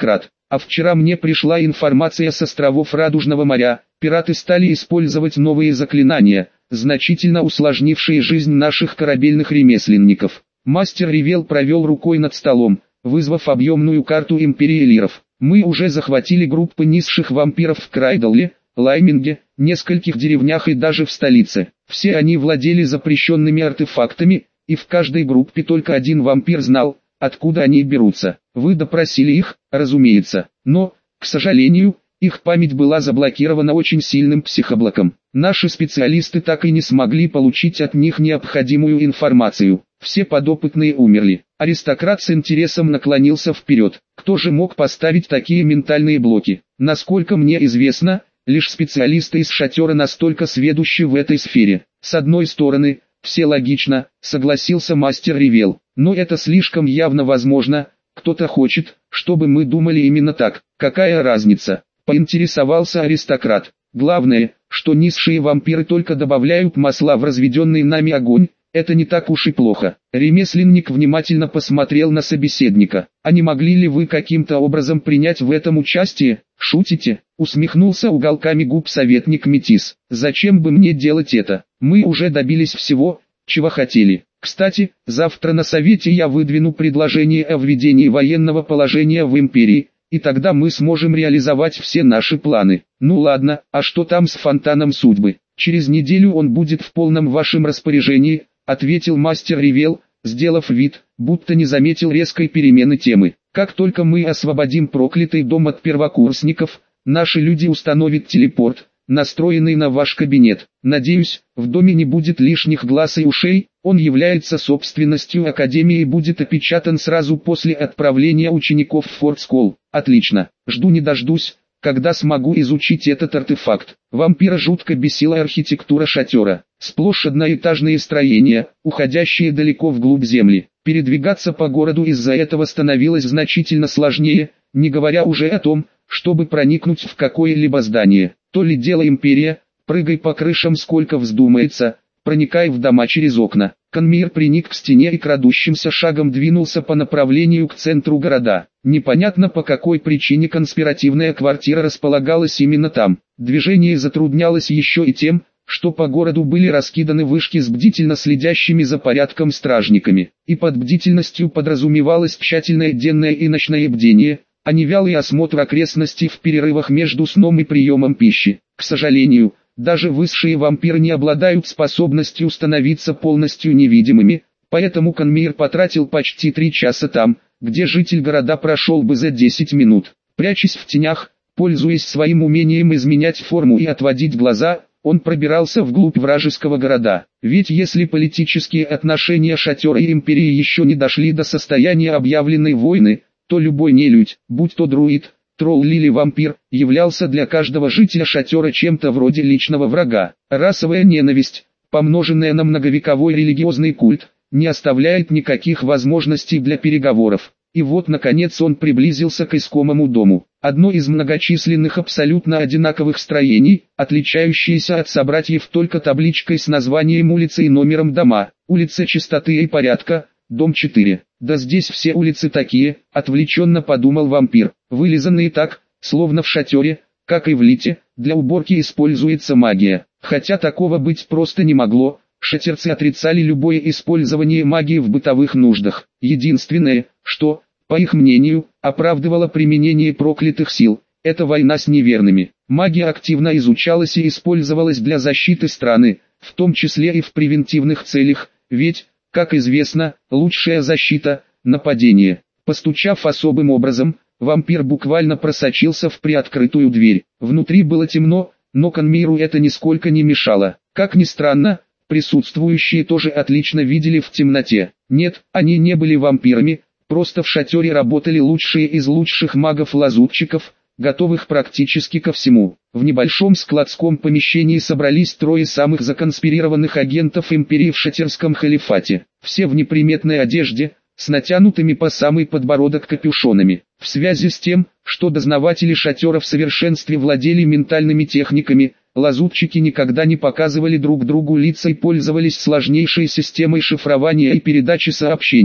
А вчера мне пришла информация с островов Радужного моря. Пираты стали использовать новые заклинания, значительно усложнившие жизнь наших корабельных ремесленников. Мастер Ревел провел рукой над столом, вызвав объемную карту Империи Лиров. Мы уже захватили группы низших вампиров в Крайдалле, Лайминге, нескольких деревнях и даже в столице. Все они владели запрещенными артефактами, и в каждой группе только один вампир знал, откуда они берутся. Вы допросили их, разумеется, но, к сожалению, их память была заблокирована очень сильным психоблоком. Наши специалисты так и не смогли получить от них необходимую информацию. Все подопытные умерли. Аристократ с интересом наклонился вперед. Кто же мог поставить такие ментальные блоки? Насколько мне известно, лишь специалисты из шатера настолько сведущи в этой сфере. С одной стороны, все логично, согласился мастер Ревел. Но это слишком явно возможно. Кто-то хочет, чтобы мы думали именно так. Какая разница? Поинтересовался аристократ. Главное, что низшие вампиры только добавляют масла в разведенный нами огонь. Это не так уж и плохо. Ремесленник внимательно посмотрел на собеседника. А не могли ли вы каким-то образом принять в этом участие? Шутите? Усмехнулся уголками губ советник Метис. Зачем бы мне делать это? Мы уже добились всего, чего хотели. Кстати, завтра на совете я выдвину предложение о введении военного положения в империи, и тогда мы сможем реализовать все наши планы. Ну ладно, а что там с фонтаном судьбы? Через неделю он будет в полном вашем распоряжении, ответил мастер Ревел, сделав вид, будто не заметил резкой перемены темы. Как только мы освободим проклятый дом от первокурсников, наши люди установят телепорт, настроенный на ваш кабинет. Надеюсь, в доме не будет лишних глаз и ушей, он является собственностью Академии и будет опечатан сразу после отправления учеников в Форт-Сколл. Отлично, жду не дождусь, когда смогу изучить этот артефакт. Вампира жутко бесила архитектура шатера. Сплошь одноэтажные строения, уходящие далеко вглубь земли. Передвигаться по городу из-за этого становилось значительно сложнее, не говоря уже о том, чтобы проникнуть в какое-либо здание. То ли дело империя, прыгай по крышам сколько вздумается, проникай в дома через окна. Конмир приник к стене и крадущимся шагом двинулся по направлению к центру города. Непонятно по какой причине конспиративная квартира располагалась именно там. Движение затруднялось еще и тем, что по городу были раскиданы вышки с бдительно следящими за порядком стражниками. И под бдительностью подразумевалось тщательное денное и ночное бдение, а не вялый осмотр окрестностей в перерывах между сном и приемом пищи. К сожалению, даже высшие вампиры не обладают способностью становиться полностью невидимыми, поэтому Конмир потратил почти три часа там, где житель города прошел бы за десять минут. Прячась в тенях, пользуясь своим умением изменять форму и отводить глаза, он пробирался вглубь вражеского города. Ведь если политические отношения шатера и империи еще не дошли до состояния объявленной войны, то любой нелюдь, будь то друид, тролл или вампир, являлся для каждого жителя шатера чем-то вроде личного врага. Расовая ненависть, помноженная на многовековой религиозный культ, не оставляет никаких возможностей для переговоров. И вот наконец он приблизился к искомому дому. Одно из многочисленных абсолютно одинаковых строений, отличающееся от собратьев только табличкой с названием улицы и номером дома. Улица Чистоты и Порядка, дом четыре. Да здесь все улицы такие, отвлеченно подумал вампир. Вылизанные так, словно в шатере, как и в Лите, для уборки используется магия. Хотя такого быть просто не могло. Шатерцы отрицали любое использование магии в бытовых нуждах. Единственное, что, по их мнению, оправдывало применение проклятых сил, это война с неверными. Магия активно изучалась и использовалась для защиты страны, в том числе и в превентивных целях, ведь, как известно, лучшая защита – нападение. Постучав особым образом, вампир буквально просочился в приоткрытую дверь. Внутри было темно, но Конмиру это нисколько не мешало. Как ни странно, присутствующие тоже отлично видели в темноте. Нет, они не были вампирами, просто в шатере работали лучшие из лучших магов-лазутчиков, готовых практически ко всему. В небольшом складском помещении собрались трое самых законспирированных агентов империи в шатерском халифате. Все в неприметной одежде, с натянутыми по самый подбородок капюшонами. В связи с тем, что дознаватели шатера в совершенстве владели ментальными техниками, лазутчики никогда не показывали друг другу лица и пользовались сложнейшей системой шифрования и передачи сообщений.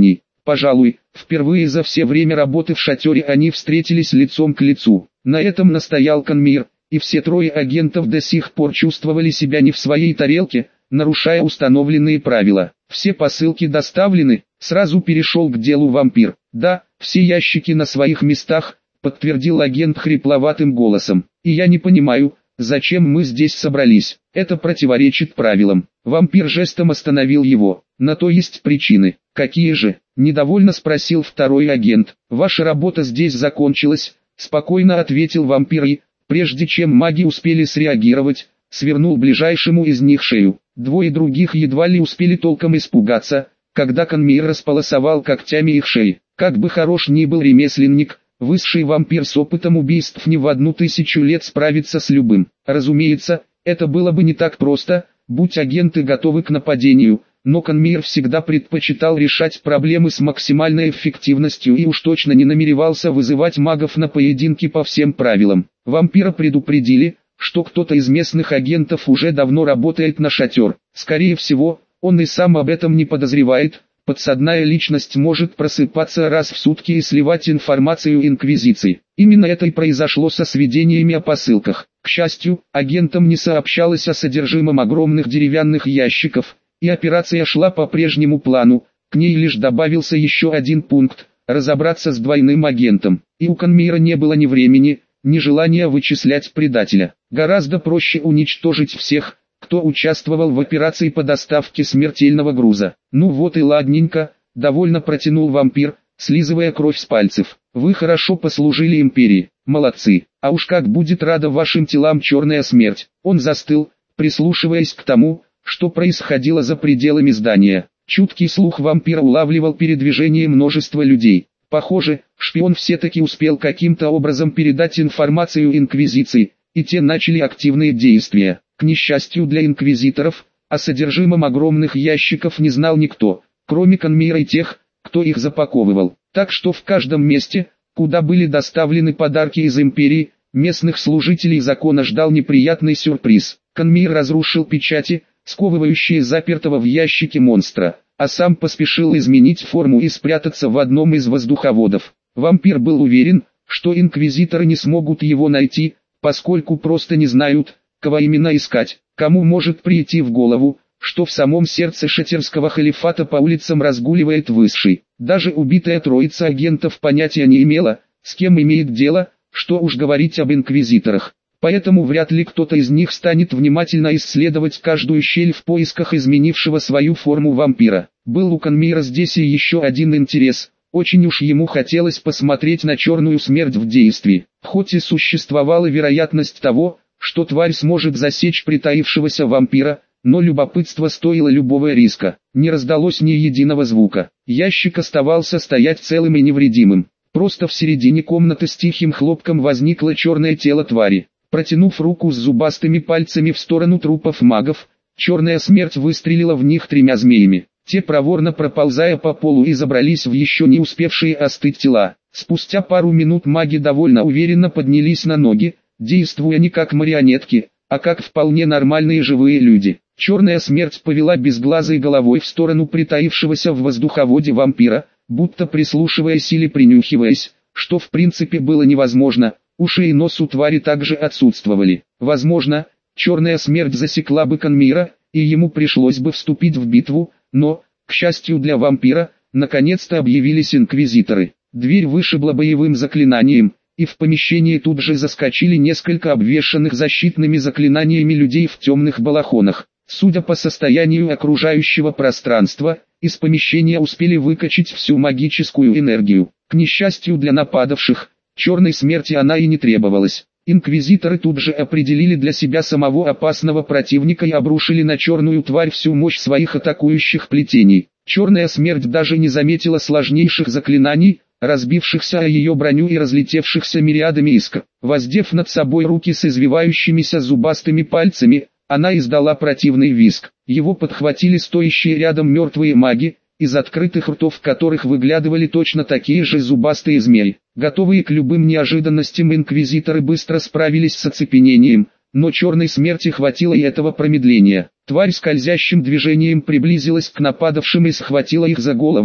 Пожалуй, впервые за все время работы в шатере они встретились лицом к лицу. На этом настоял Канмир, и все трое агентов до сих пор чувствовали себя не в своей тарелке, нарушая установленные правила. «Все посылки доставлены», — сразу перешел к делу вампир. «Да, все ящики на своих местах», — подтвердил агент хрипловатым голосом. «И я не понимаю, зачем мы здесь собрались? Это противоречит правилам». Вампир жестом остановил его. «На то есть причины». «Какие же?» — недовольно спросил второй агент. «Ваша работа здесь закончилась», — спокойно ответил вампир и, прежде чем маги успели среагировать, свернул ближайшему из них шею. Двое других едва ли успели толком испугаться, когда Канмир располосовал когтями их шеи. Как бы хорош ни был ремесленник, высший вампир с опытом убийств не в одну тысячу лет справится с любым. Разумеется, это было бы не так просто, будь агенты готовы к нападению, но Канмир всегда предпочитал решать проблемы с максимальной эффективностью и уж точно не намеревался вызывать магов на поединки по всем правилам. Вампира предупредили, что кто-то из местных агентов уже давно работает на шатер. Скорее всего, он и сам об этом не подозревает. Подсадная личность может просыпаться раз в сутки и сливать информацию Инквизиции. Именно это и произошло со сведениями о посылках. К счастью, агентам не сообщалось о содержимом огромных деревянных ящиков, и операция шла по прежнему плану. К ней лишь добавился еще один пункт – разобраться с двойным агентом. И у Канмира не было ни времени, ни желания вычислять предателя. Гораздо проще уничтожить всех, кто участвовал в операции по доставке смертельного груза. «Ну вот и ладненько», — довольно протянул вампир, слизывая кровь с пальцев. «Вы хорошо послужили империи, молодцы. А уж как будет рада вашим телам черная смерть». Он застыл, прислушиваясь к тому, что происходило за пределами здания. Чуткий слух вампира улавливал передвижение множества людей. Похоже, шпион все-таки успел каким-то образом передать информацию Инквизиции, и те начали активные действия. К несчастью для инквизиторов, о содержимом огромных ящиков не знал никто, кроме Канмира и тех, кто их запаковывал. Так что в каждом месте, куда были доставлены подарки из империи, местных служителей закона ждал неприятный сюрприз. Канмир разрушил печати, сковывающие запертого в ящике монстра, а сам поспешил изменить форму и спрятаться в одном из воздуховодов. Вампир был уверен, что инквизиторы не смогут его найти, поскольку просто не знают, кого именно искать. Кому может прийти в голову, что в самом сердце шатерского халифата по улицам разгуливает высший. Даже убитая троица агентов понятия не имела, с кем имеет дело, что уж говорить об инквизиторах. Поэтому вряд ли кто-то из них станет внимательно исследовать каждую щель в поисках изменившего свою форму вампира. Был у Канмира здесь и еще один интерес. Очень уж ему хотелось посмотреть на черную смерть в действии. Хоть и существовала вероятность того, что тварь сможет засечь притаившегося вампира, но любопытство стоило любого риска. Не раздалось ни единого звука. Ящик оставался стоять целым и невредимым. Просто в середине комнаты с тихим хлопком возникло черное тело твари. Протянув руку с зубастыми пальцами в сторону трупов магов, черная смерть выстрелила в них тремя змеями. Те, проворно проползая по полу, и забрались в еще не успевшие остыть тела. Спустя пару минут маги довольно уверенно поднялись на ноги, действуя не как марионетки, а как вполне нормальные живые люди. Черная смерть повела безглазой головой в сторону притаившегося в воздуховоде вампира, будто прислушиваясь или принюхиваясь, что в принципе было невозможно. Уши и нос у твари также отсутствовали. Возможно, черная смерть засекла бы Канмира, и ему пришлось бы вступить в битву, но, к счастью для вампира, наконец-то объявились инквизиторы. Дверь вышибла боевым заклинанием, и в помещении тут же заскочили несколько обвешанных защитными заклинаниями людей в темных балахонах. Судя по состоянию окружающего пространства, из помещения успели выкачать всю магическую энергию. К несчастью для нападавших, черной смерти она и не требовалась. Инквизиторы тут же определили для себя самого опасного противника и обрушили на черную тварь всю мощь своих атакующих плетений. Черная смерть даже не заметила сложнейших заклинаний, разбившихся о ее броню и разлетевшихся мириадами искр. Воздев над собой руки с извивающимися зубастыми пальцами, она издала противный визг. Его подхватили стоящие рядом мертвые маги, из открытых ртов которых выглядывали точно такие же зубастые змеи. Готовые к любым неожиданностям инквизиторы быстро справились с оцепенением, но черной смерти хватило и этого промедления. Тварь скользящим движением приблизилась к нападавшим и схватила их за головы,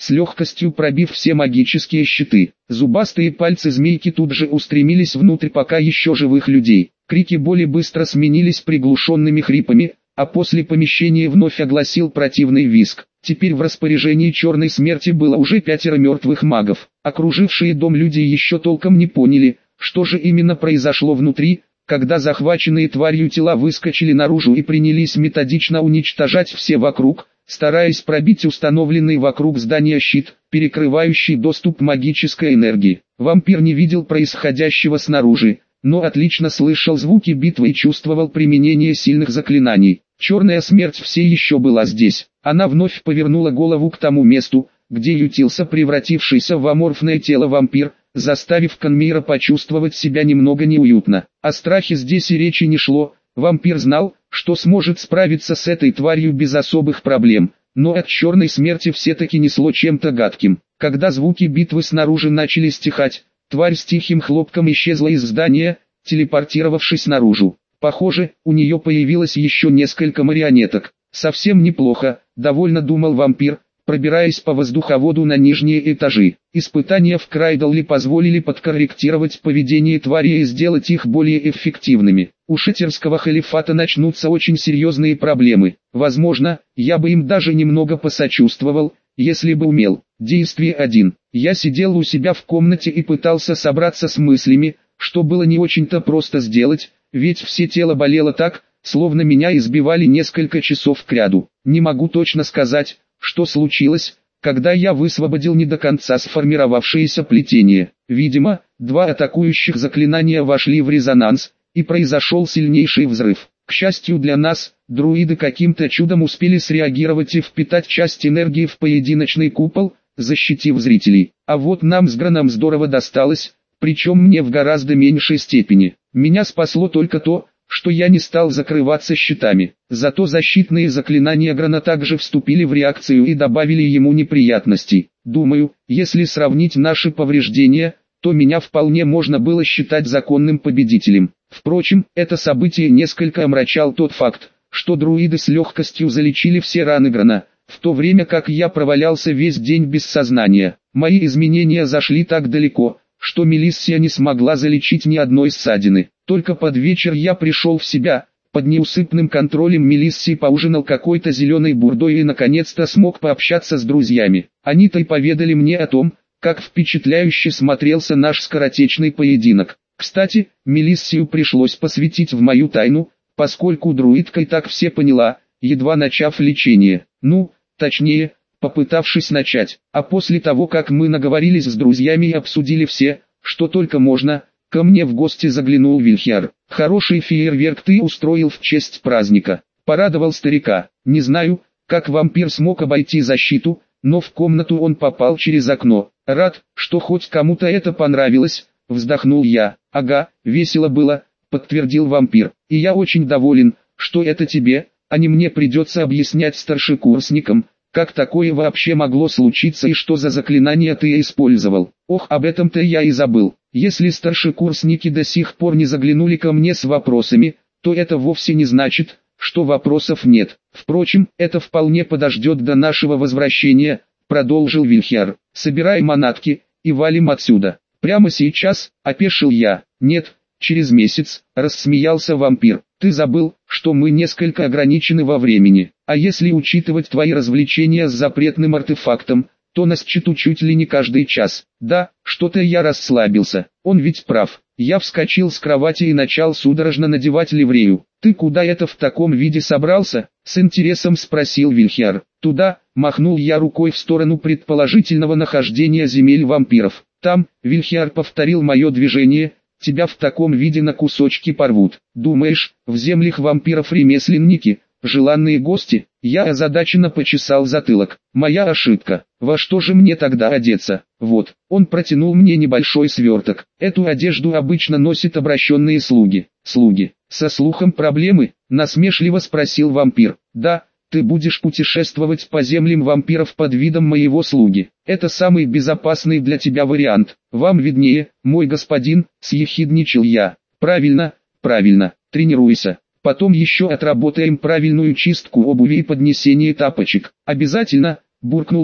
с легкостью пробив все магические щиты. Зубастые пальцы змейки тут же устремились внутрь пока еще живых людей. Крики боли быстро сменились приглушенными хрипами, а после помещения вновь огласил противный визг. Теперь в распоряжении черной смерти было уже пятеро мертвых магов. Окружившие дом люди еще толком не поняли, что же именно произошло внутри, когда захваченные тварью тела выскочили наружу и принялись методично уничтожать все вокруг, стараясь пробить установленный вокруг здания щит, перекрывающий доступ магической энергии. Вампир не видел происходящего снаружи, но отлично слышал звуки битвы и чувствовал применение сильных заклинаний. Черная смерть все еще была здесь. Она вновь повернула голову к тому месту, где ютился превратившийся в аморфное тело вампир, заставив Канмира почувствовать себя немного неуютно. О страхе здесь и речи не шло. Вампир знал, что сможет справиться с этой тварью без особых проблем, но от черной смерти все-таки несло чем-то гадким. Когда звуки битвы снаружи начали стихать, тварь с тихим хлопком исчезла из здания, телепортировавшись наружу. Похоже, у нее появилось еще несколько марионеток. Совсем неплохо, довольно думал вампир, пробираясь по воздуховоду на нижние этажи. Испытания в Крайдалле позволили подкорректировать поведение твари и сделать их более эффективными. У шетерского халифата начнутся очень серьезные проблемы. Возможно, я бы им даже немного посочувствовал, если бы умел. Действие один. Я сидел у себя в комнате и пытался собраться с мыслями, что было не очень-то просто сделать, ведь все тело болело так, словно меня избивали несколько часов кряду. Не могу точно сказать, что случилось, когда я высвободил не до конца сформировавшееся плетение. Видимо, два атакующих заклинания вошли в резонанс, и произошел сильнейший взрыв. К счастью для нас, друиды каким-то чудом успели среагировать и впитать часть энергии в поединочный купол, защитив зрителей. А вот нам с Граном здорово досталось, причем мне в гораздо меньшей степени. Меня спасло только то, что я не стал закрываться щитами. Зато защитные заклинания Грана также вступили в реакцию и добавили ему неприятностей. Думаю, если сравнить наши повреждения, то меня вполне можно было считать законным победителем. Впрочем, это событие несколько омрачал тот факт, что друиды с легкостью залечили все раны Грана, в то время как я провалялся весь день без сознания. Мои изменения зашли так далеко, что Мелиссия не смогла залечить ни одной ссадины. Только под вечер я пришел в себя, под неусыпным контролем Мелиссии поужинал какой-то зеленой бурдой и наконец-то смог пообщаться с друзьями. Они-то и поведали мне о том, как впечатляюще смотрелся наш скоротечный поединок. Кстати, Мелиссию пришлось посвятить в мою тайну, поскольку друидка и так все поняла, едва начав лечение. Ну, точнее, попытавшись начать. А после того, как мы наговорились с друзьями и обсудили все, что только можно, ко мне в гости заглянул Вильхиар. Хороший фейерверк ты устроил в честь праздника. Порадовал старика. Не знаю, как вампир смог обойти защиту, но в комнату он попал через окно. Рад, что хоть кому-то это понравилось, вздохнул я. Ага, весело было, подтвердил вампир. И я очень доволен, что это тебе, а не мне придется объяснять старшекурсникам, как такое вообще могло случиться и что за заклинание ты использовал. Ох, об этом-то я и забыл. Если старшекурсники до сих пор не заглянули ко мне с вопросами, то это вовсе не значит, что вопросов нет. Впрочем, это вполне подождет до нашего возвращения, продолжил Вильхиар. Собирай манатки и валим отсюда. Прямо сейчас, опешил я. Нет, через месяц, рассмеялся вампир. Ты забыл, что мы несколько ограничены во времени. А если учитывать твои развлечения с запретным артефактом, то на счету чуть ли не каждый час. Да, что-то я расслабился. Он ведь прав. Я вскочил с кровати и начал судорожно надевать ливрею. Ты куда это в таком виде собрался? С интересом спросил Вильхиар. Туда, махнул я рукой в сторону предположительного нахождения земель вампиров. Там, Вильхиар повторил мое движение, тебя в таком виде на кусочки порвут. Думаешь, в землях вампиров ремесленники, желанные гости? Я озадаченно почесал затылок. Моя ошибка. Во что же мне тогда одеться? Вот, он протянул мне небольшой сверток. Эту одежду обычно носят обращенные слуги. Слуги. Со слухом проблемы? Насмешливо спросил вампир. Да, ты будешь путешествовать по землям вампиров под видом моего слуги. Это самый безопасный для тебя вариант. Вам виднее, мой господин, съехидничал я. Правильно, правильно, тренируйся. Потом еще отработаем правильную чистку обуви и поднесение тапочек. Обязательно, буркнул я,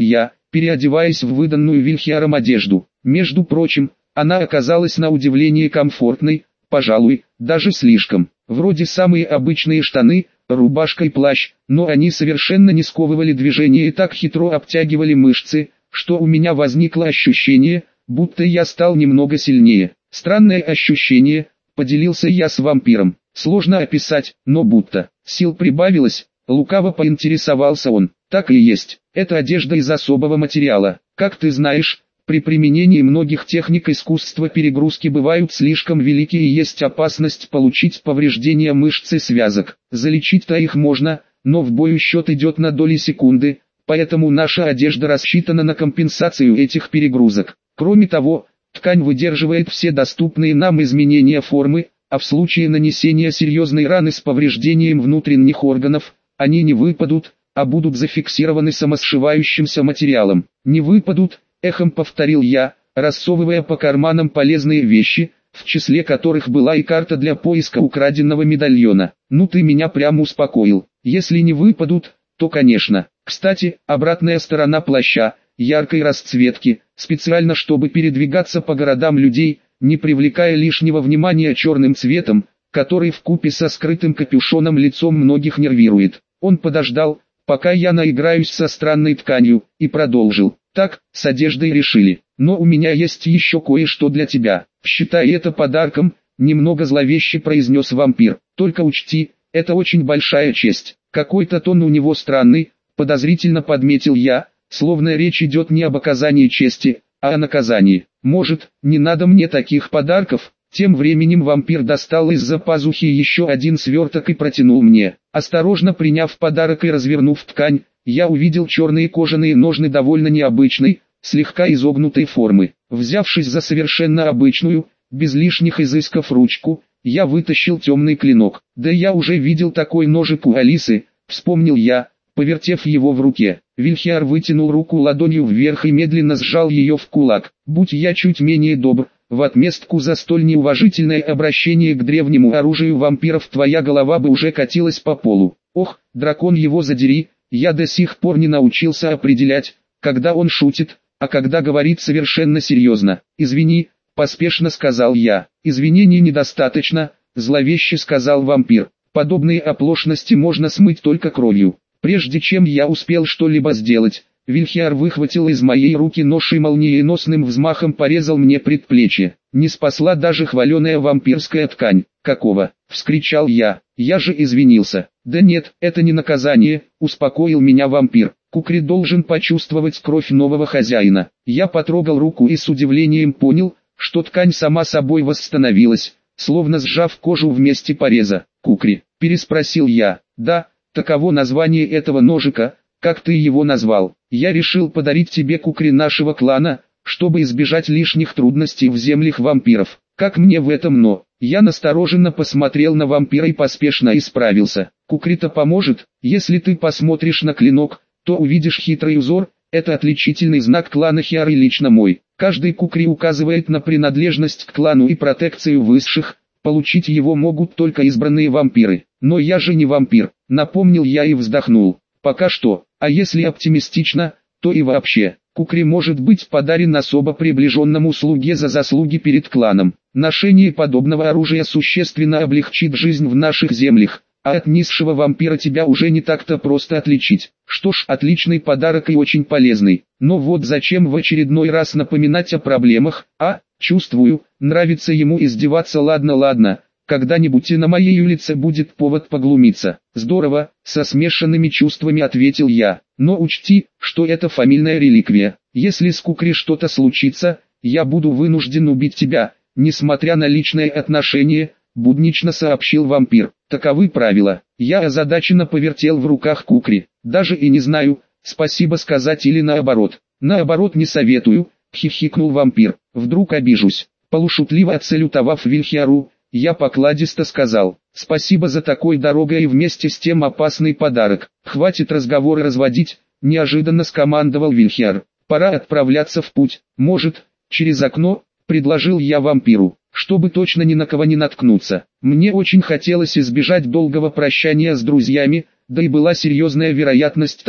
переодеваясь в выданную Вильхиаром одежду. Между прочим, она оказалась на удивление комфортной, пожалуй, даже слишком. Вроде самые обычные штаны, рубашка и плащ, но они совершенно не сковывали движение и так хитро обтягивали мышцы, что у меня возникло ощущение, будто я стал немного сильнее. Странное ощущение, поделился я с вампиром. Сложно описать, но будто сил прибавилось, лукаво поинтересовался он. Так и есть, это одежда из особого материала. Как ты знаешь, при применении многих техник искусства перегрузки бывают слишком велики и есть опасность получить повреждения мышц и связок. Залечить-то их можно, но в бою счет идет на доли секунды, поэтому наша одежда рассчитана на компенсацию этих перегрузок. Кроме того, ткань выдерживает все доступные нам изменения формы, а в случае нанесения серьезной раны с повреждением внутренних органов, они не выпадут, а будут зафиксированы самосшивающимся материалом. Не выпадут, эхом повторил я, рассовывая по карманам полезные вещи, в числе которых была и карта для поиска украденного медальона. Ну ты меня прямо успокоил. Если не выпадут, то конечно. Кстати, обратная сторона плаща, яркой расцветки, специально чтобы передвигаться по городам людей, не привлекая лишнего внимания черным цветом, который вкупе со скрытым капюшоном лицом многих нервирует. Он подождал, пока я наиграюсь со странной тканью, и продолжил. Так, с одеждой решили. Но у меня есть еще кое-что для тебя. Считай это подарком, немного зловеще произнес вампир. Только учти, это очень большая честь. Какой-то тон у него странный, подозрительно подметил я, словно речь идет не об оказании чести, а о наказании. Может, не надо мне таких подарков? Тем временем вампир достал из-за пазухи еще один сверток и протянул мне. Осторожно приняв подарок и развернув ткань, я увидел черные кожаные ножны довольно необычной, слегка изогнутой формы. Взявшись за совершенно обычную, без лишних изысков ручку, я вытащил темный клинок. Да я уже видел такой ножик у Алисы, вспомнил я, повертев его в руке. Вильхиар вытянул руку ладонью вверх и медленно сжал ее в кулак. Будь я чуть менее добр, в отместку за столь неуважительное обращение к древнему оружию вампиров твоя голова бы уже катилась по полу. Ох, дракон его задери, я до сих пор не научился определять, когда он шутит, а когда говорит совершенно серьезно. Извини, поспешно сказал я. Извинений недостаточно, зловеще сказал вампир. Подобные оплошности можно смыть только кровью. Прежде чем я успел что-либо сделать, Вильхиар выхватил из моей руки нож и молниеносным взмахом порезал мне предплечье. Не спасла даже хваленая вампирская ткань. Какого? Вскричал я. Я же извинился. Да нет, это не наказание, успокоил меня вампир. Кукри должен почувствовать кровь нового хозяина. Я потрогал руку и с удивлением понял, что ткань сама собой восстановилась, словно сжав кожу в месте пореза. Кукри, переспросил я. Да, таково название этого ножика, как ты его назвал. Я решил подарить тебе кукри нашего клана, чтобы избежать лишних трудностей в землях вампиров. Как мне в этом но? Я настороженно посмотрел на вампира и поспешно исправился. Кукри-то поможет, если ты посмотришь на клинок, то увидишь хитрый узор, это отличительный знак клана Хиар и лично мой. Каждый кукри указывает на принадлежность к клану и протекцию высших, получить его могут только избранные вампиры. Но я же не вампир, напомнил я и вздохнул. Пока что, а если оптимистично, то и вообще, кукри может быть подарен особо приближенному слуге за заслуги перед кланом. Ношение подобного оружия существенно облегчит жизнь в наших землях, а от низшего вампира тебя уже не так-то просто отличить. Что ж, отличный подарок и очень полезный. Но вот зачем в очередной раз напоминать о проблемах, а? Чувствую, нравится ему издеваться. Ладно, ладно. Когда-нибудь и на моей улице будет повод поглумиться. Здорово, со смешанными чувствами ответил я. Но учти, что это фамильная реликвия. Если с кукри что-то случится, я буду вынужден убить тебя, несмотря на личное отношение, буднично сообщил вампир. Таковы правила. Я озадаченно повертел в руках кукри. Даже и не знаю, спасибо сказать или наоборот. Наоборот не советую, хихикнул вампир. Вдруг обижусь. Полушутливо отсалютовав Вильхиару, я покладисто сказал, спасибо за такой дорогой и вместе с тем опасный подарок. Хватит разговоры разводить, неожиданно скомандовал Вильхиар. Пора отправляться в путь. Может, через окно, предложил я вампиру, чтобы точно ни на кого не наткнуться. Мне очень хотелось избежать долгого прощания с друзьями, да и была серьезная вероятность того,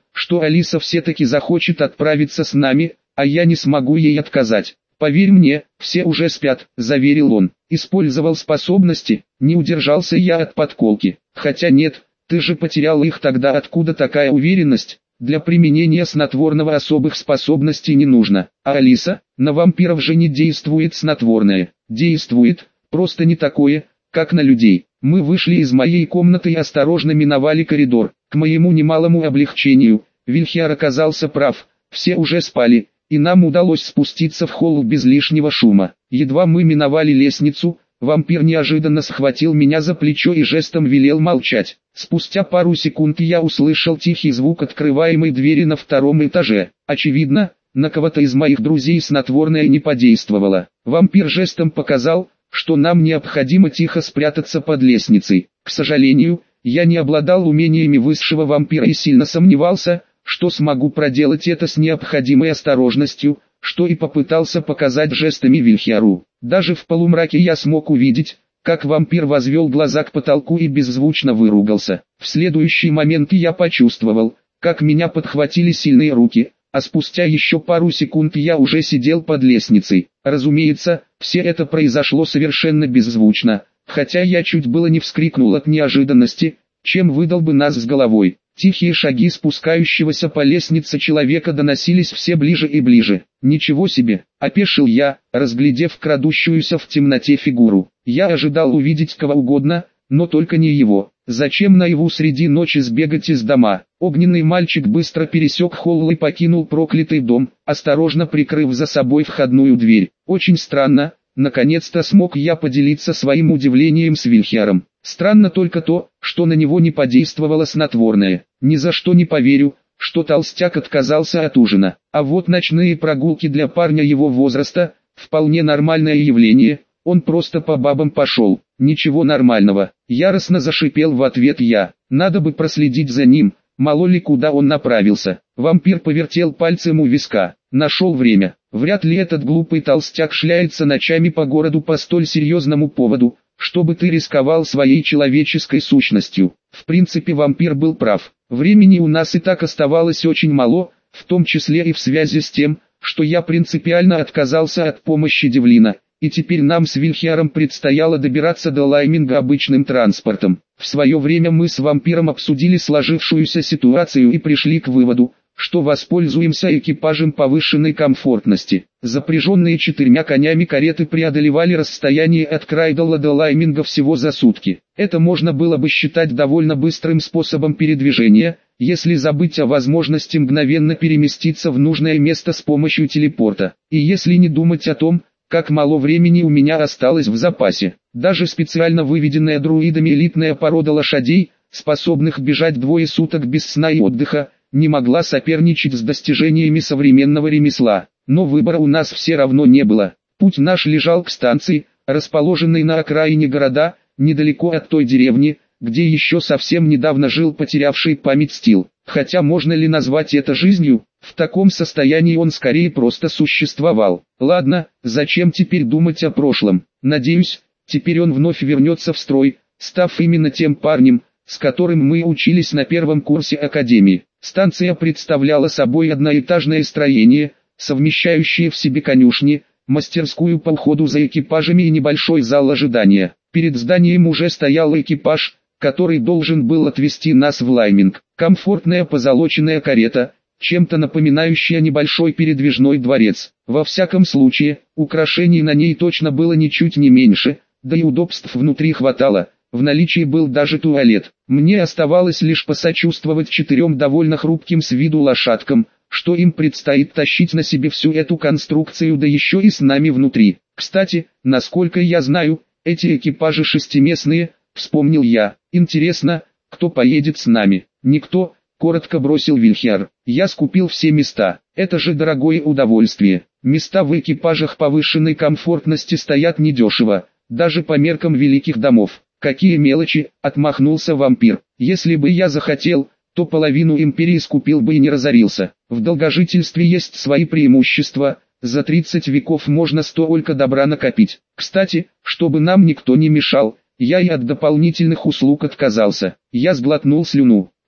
что Алиса все-таки захочет отправиться с нами, а я не смогу ей отказать. «Поверь мне, все уже спят», — заверил он. «Использовал способности, не удержался я от подколки. Хотя нет, ты же потерял их тогда, откуда такая уверенность? Для применения снотворного особых способностей не нужно. А Алиса, на вампиров же не действует снотворное. Действует, просто не такое, как на людей». Мы вышли из моей комнаты и осторожно миновали коридор. К моему немалому облегчению, Вильхиар оказался прав, все уже спали, и нам удалось спуститься в холл без лишнего шума. Едва мы миновали лестницу, вампир неожиданно схватил меня за плечо и жестом велел молчать. Спустя пару секунд я услышал тихий звук открываемой двери на втором этаже. Очевидно, на кого-то из моих друзей снотворное не подействовало. Вампир жестом показал, что нам необходимо тихо спрятаться под лестницей. К сожалению, я не обладал умениями высшего вампира и сильно сомневался, что смогу проделать это с необходимой осторожностью, что и попытался показать жестами Вильхиару. Даже в полумраке я смог увидеть, как вампир возвел глаза к потолку и беззвучно выругался. В следующий момент я почувствовал, как меня подхватили сильные руки, а спустя еще пару секунд я уже сидел под лестницей. Разумеется, все это произошло совершенно беззвучно, хотя я чуть было не вскрикнул от неожиданности, чем выдал бы нас с головой. Тихие шаги спускающегося по лестнице человека доносились все ближе и ближе. «Ничего себе!» – опешил я, разглядев крадущуюся в темноте фигуру. Я ожидал увидеть кого угодно, но только не его. Зачем наяву среди ночи сбегать из дома? Огненный мальчик быстро пересек холл и покинул проклятый дом, осторожно прикрыв за собой входную дверь. Очень странно, наконец-то смог я поделиться своим удивлением с Вильхиаром. Странно только то, что на него не подействовало снотворное. Ни за что не поверю, что толстяк отказался от ужина. А вот ночные прогулки для парня его возраста – вполне нормальное явление, он просто по бабам пошел. Ничего нормального. Яростно зашипел в ответ я. Надо бы проследить за ним, мало ли куда он направился. Вампир повертел пальцем у виска. Нашел время. Вряд ли этот глупый толстяк шляется ночами по городу по столь серьезному поводу, чтобы ты рисковал своей человеческой сущностью. В принципе, вампир был прав. Времени у нас и так оставалось очень мало, в том числе и в связи с тем, что я принципиально отказался от помощи Девлина, и теперь нам с Вильхиаром предстояло добираться до Лайминга обычным транспортом. В свое время мы с вампиром обсудили сложившуюся ситуацию и пришли к выводу, что воспользуемся экипажем повышенной комфортности. Запряженные четырьмя конями кареты преодолевали расстояние от Крайдала до Лайминга всего за сутки. Это можно было бы считать довольно быстрым способом передвижения, если забыть о возможности мгновенно переместиться в нужное место с помощью телепорта. И если не думать о том, как мало времени у меня осталось в запасе. Даже специально выведенная друидами элитная порода лошадей, способных бежать двое суток без сна и отдыха, не могла соперничать с достижениями современного ремесла. Но выбора у нас все равно не было. Путь наш лежал к станции, расположенной на окраине города, недалеко от той деревни, где еще совсем недавно жил потерявший память Стил. Хотя можно ли назвать это жизнью? В таком состоянии он скорее просто существовал. Ладно, зачем теперь думать о прошлом? Надеюсь, теперь он вновь вернется в строй, став именно тем парнем, с которым мы учились на первом курсе академии. Станция представляла собой одноэтажное строение, совмещающее в себе конюшни, мастерскую по уходу за экипажами и небольшой зал ожидания. Перед зданием уже стоял экипаж, который должен был отвезти нас в Лайминг. Комфортная позолоченная карета, чем-то напоминающая небольшой передвижной дворец. Во всяком случае, украшений на ней точно было ничуть не меньше, да и удобств внутри хватало. В наличии был даже туалет. Мне оставалось лишь посочувствовать четырем довольно хрупким с виду лошадкам, что им предстоит тащить на себе всю эту конструкцию, да еще и с нами внутри. Кстати, насколько я знаю, эти экипажи шестиместные, вспомнил я. Интересно, кто поедет с нами? Никто, коротко бросил Вильхиар. Я скупил все места. Это же дорогое удовольствие. Места в экипажах повышенной комфортности стоят недешево, даже по меркам великих домов. Какие мелочи, отмахнулся вампир. Если бы я захотел, то половину империи скупил бы и не разорился. В долгожительстве есть свои преимущества, за тридцать веков можно столько добра накопить. Кстати, чтобы нам никто не мешал, я и от дополнительных услуг отказался. Я сглотнул слюну.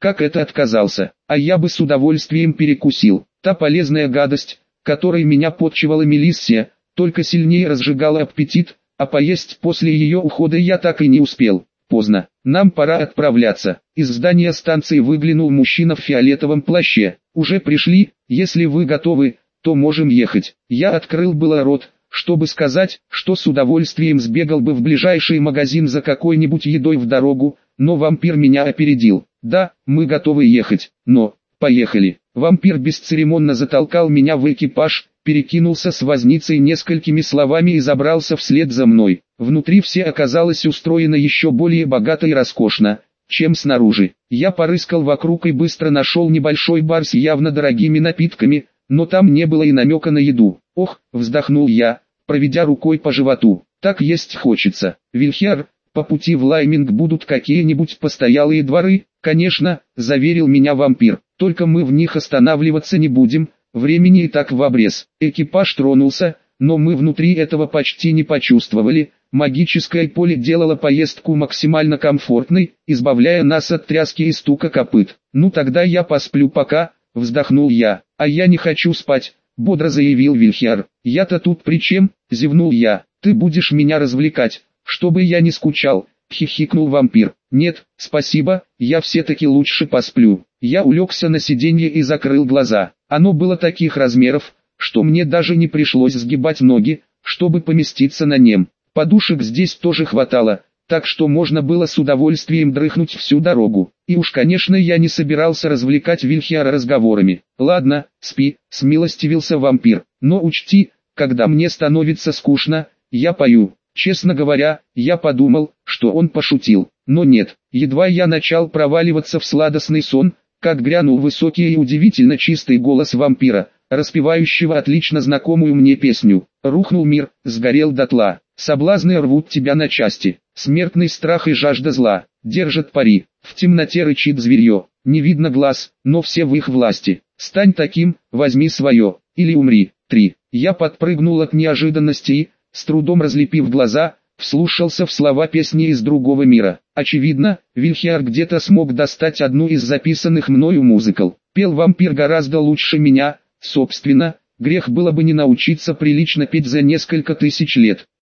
как это отказался, а я бы с удовольствием перекусил. Та полезная гадость, которой меня подчивала Мелиссия, только сильнее разжигала аппетит, а поесть после ее ухода я так и не успел. Поздно, нам пора отправляться. Из здания станции выглянул мужчина в фиолетовом плаще. Уже пришли, если вы готовы, то можем ехать. Я открыл было рот, чтобы сказать, что с удовольствием сбегал бы в ближайший магазин за какой-нибудь едой в дорогу, но вампир меня опередил. Да, мы готовы ехать, но... Поехали. Вампир бесцеремонно затолкал меня в экипаж, перекинулся с возницей несколькими словами и забрался вслед за мной. Внутри все оказалось устроено еще более богато и роскошно, чем снаружи. Я порыскал вокруг и быстро нашел небольшой бар с явно дорогими напитками, но там не было и намека на еду. Ох, вздохнул я, проведя рукой по животу. Так есть хочется. Вильхиар, по пути в Лайминг будут какие-нибудь постоялые дворы? Конечно, заверил меня вампир. Только мы в них останавливаться не будем, времени и так в обрез. Экипаж тронулся, но мы внутри этого почти не почувствовали. Магическое поле делало поездку максимально комфортной, избавляя нас от тряски и стука копыт. Ну тогда я посплю пока, вздохнул я. А я не хочу спать, бодро заявил Вильхиар. Я-то тут при чем? Зевнул я. Ты будешь меня развлекать, чтобы я не скучал, хихикнул вампир. Нет, спасибо, я все-таки лучше посплю. Я улегся на сиденье и закрыл глаза. Оно было таких размеров, что мне даже не пришлось сгибать ноги, чтобы поместиться на нем. Подушек здесь тоже хватало, так что можно было с удовольствием дрыхнуть всю дорогу. И уж конечно я не собирался развлекать Вильхиара разговорами. Ладно, спи, смилостивился вампир, но учти, когда мне становится скучно, я пою. Честно говоря, я подумал, что он пошутил, но нет. Едва я начал проваливаться в сладостный сон, как грянул высокий и удивительно чистый голос вампира, распевающего отлично знакомую мне песню. Рухнул мир, сгорел дотла, соблазны рвут тебя на части, смертный страх и жажда зла, держат пари, в темноте рычит зверье, не видно глаз, но все в их власти. Стань таким, возьми свое, или умри. Три. Я подпрыгнул от неожиданности и, с трудом разлепив глаза, вслушался в слова песни из другого мира. Очевидно, Вильхиар где-то смог достать одну из записанных мною музыкал. Пел вампир гораздо лучше меня, собственно, грех было бы не научиться прилично петь за несколько тысяч лет.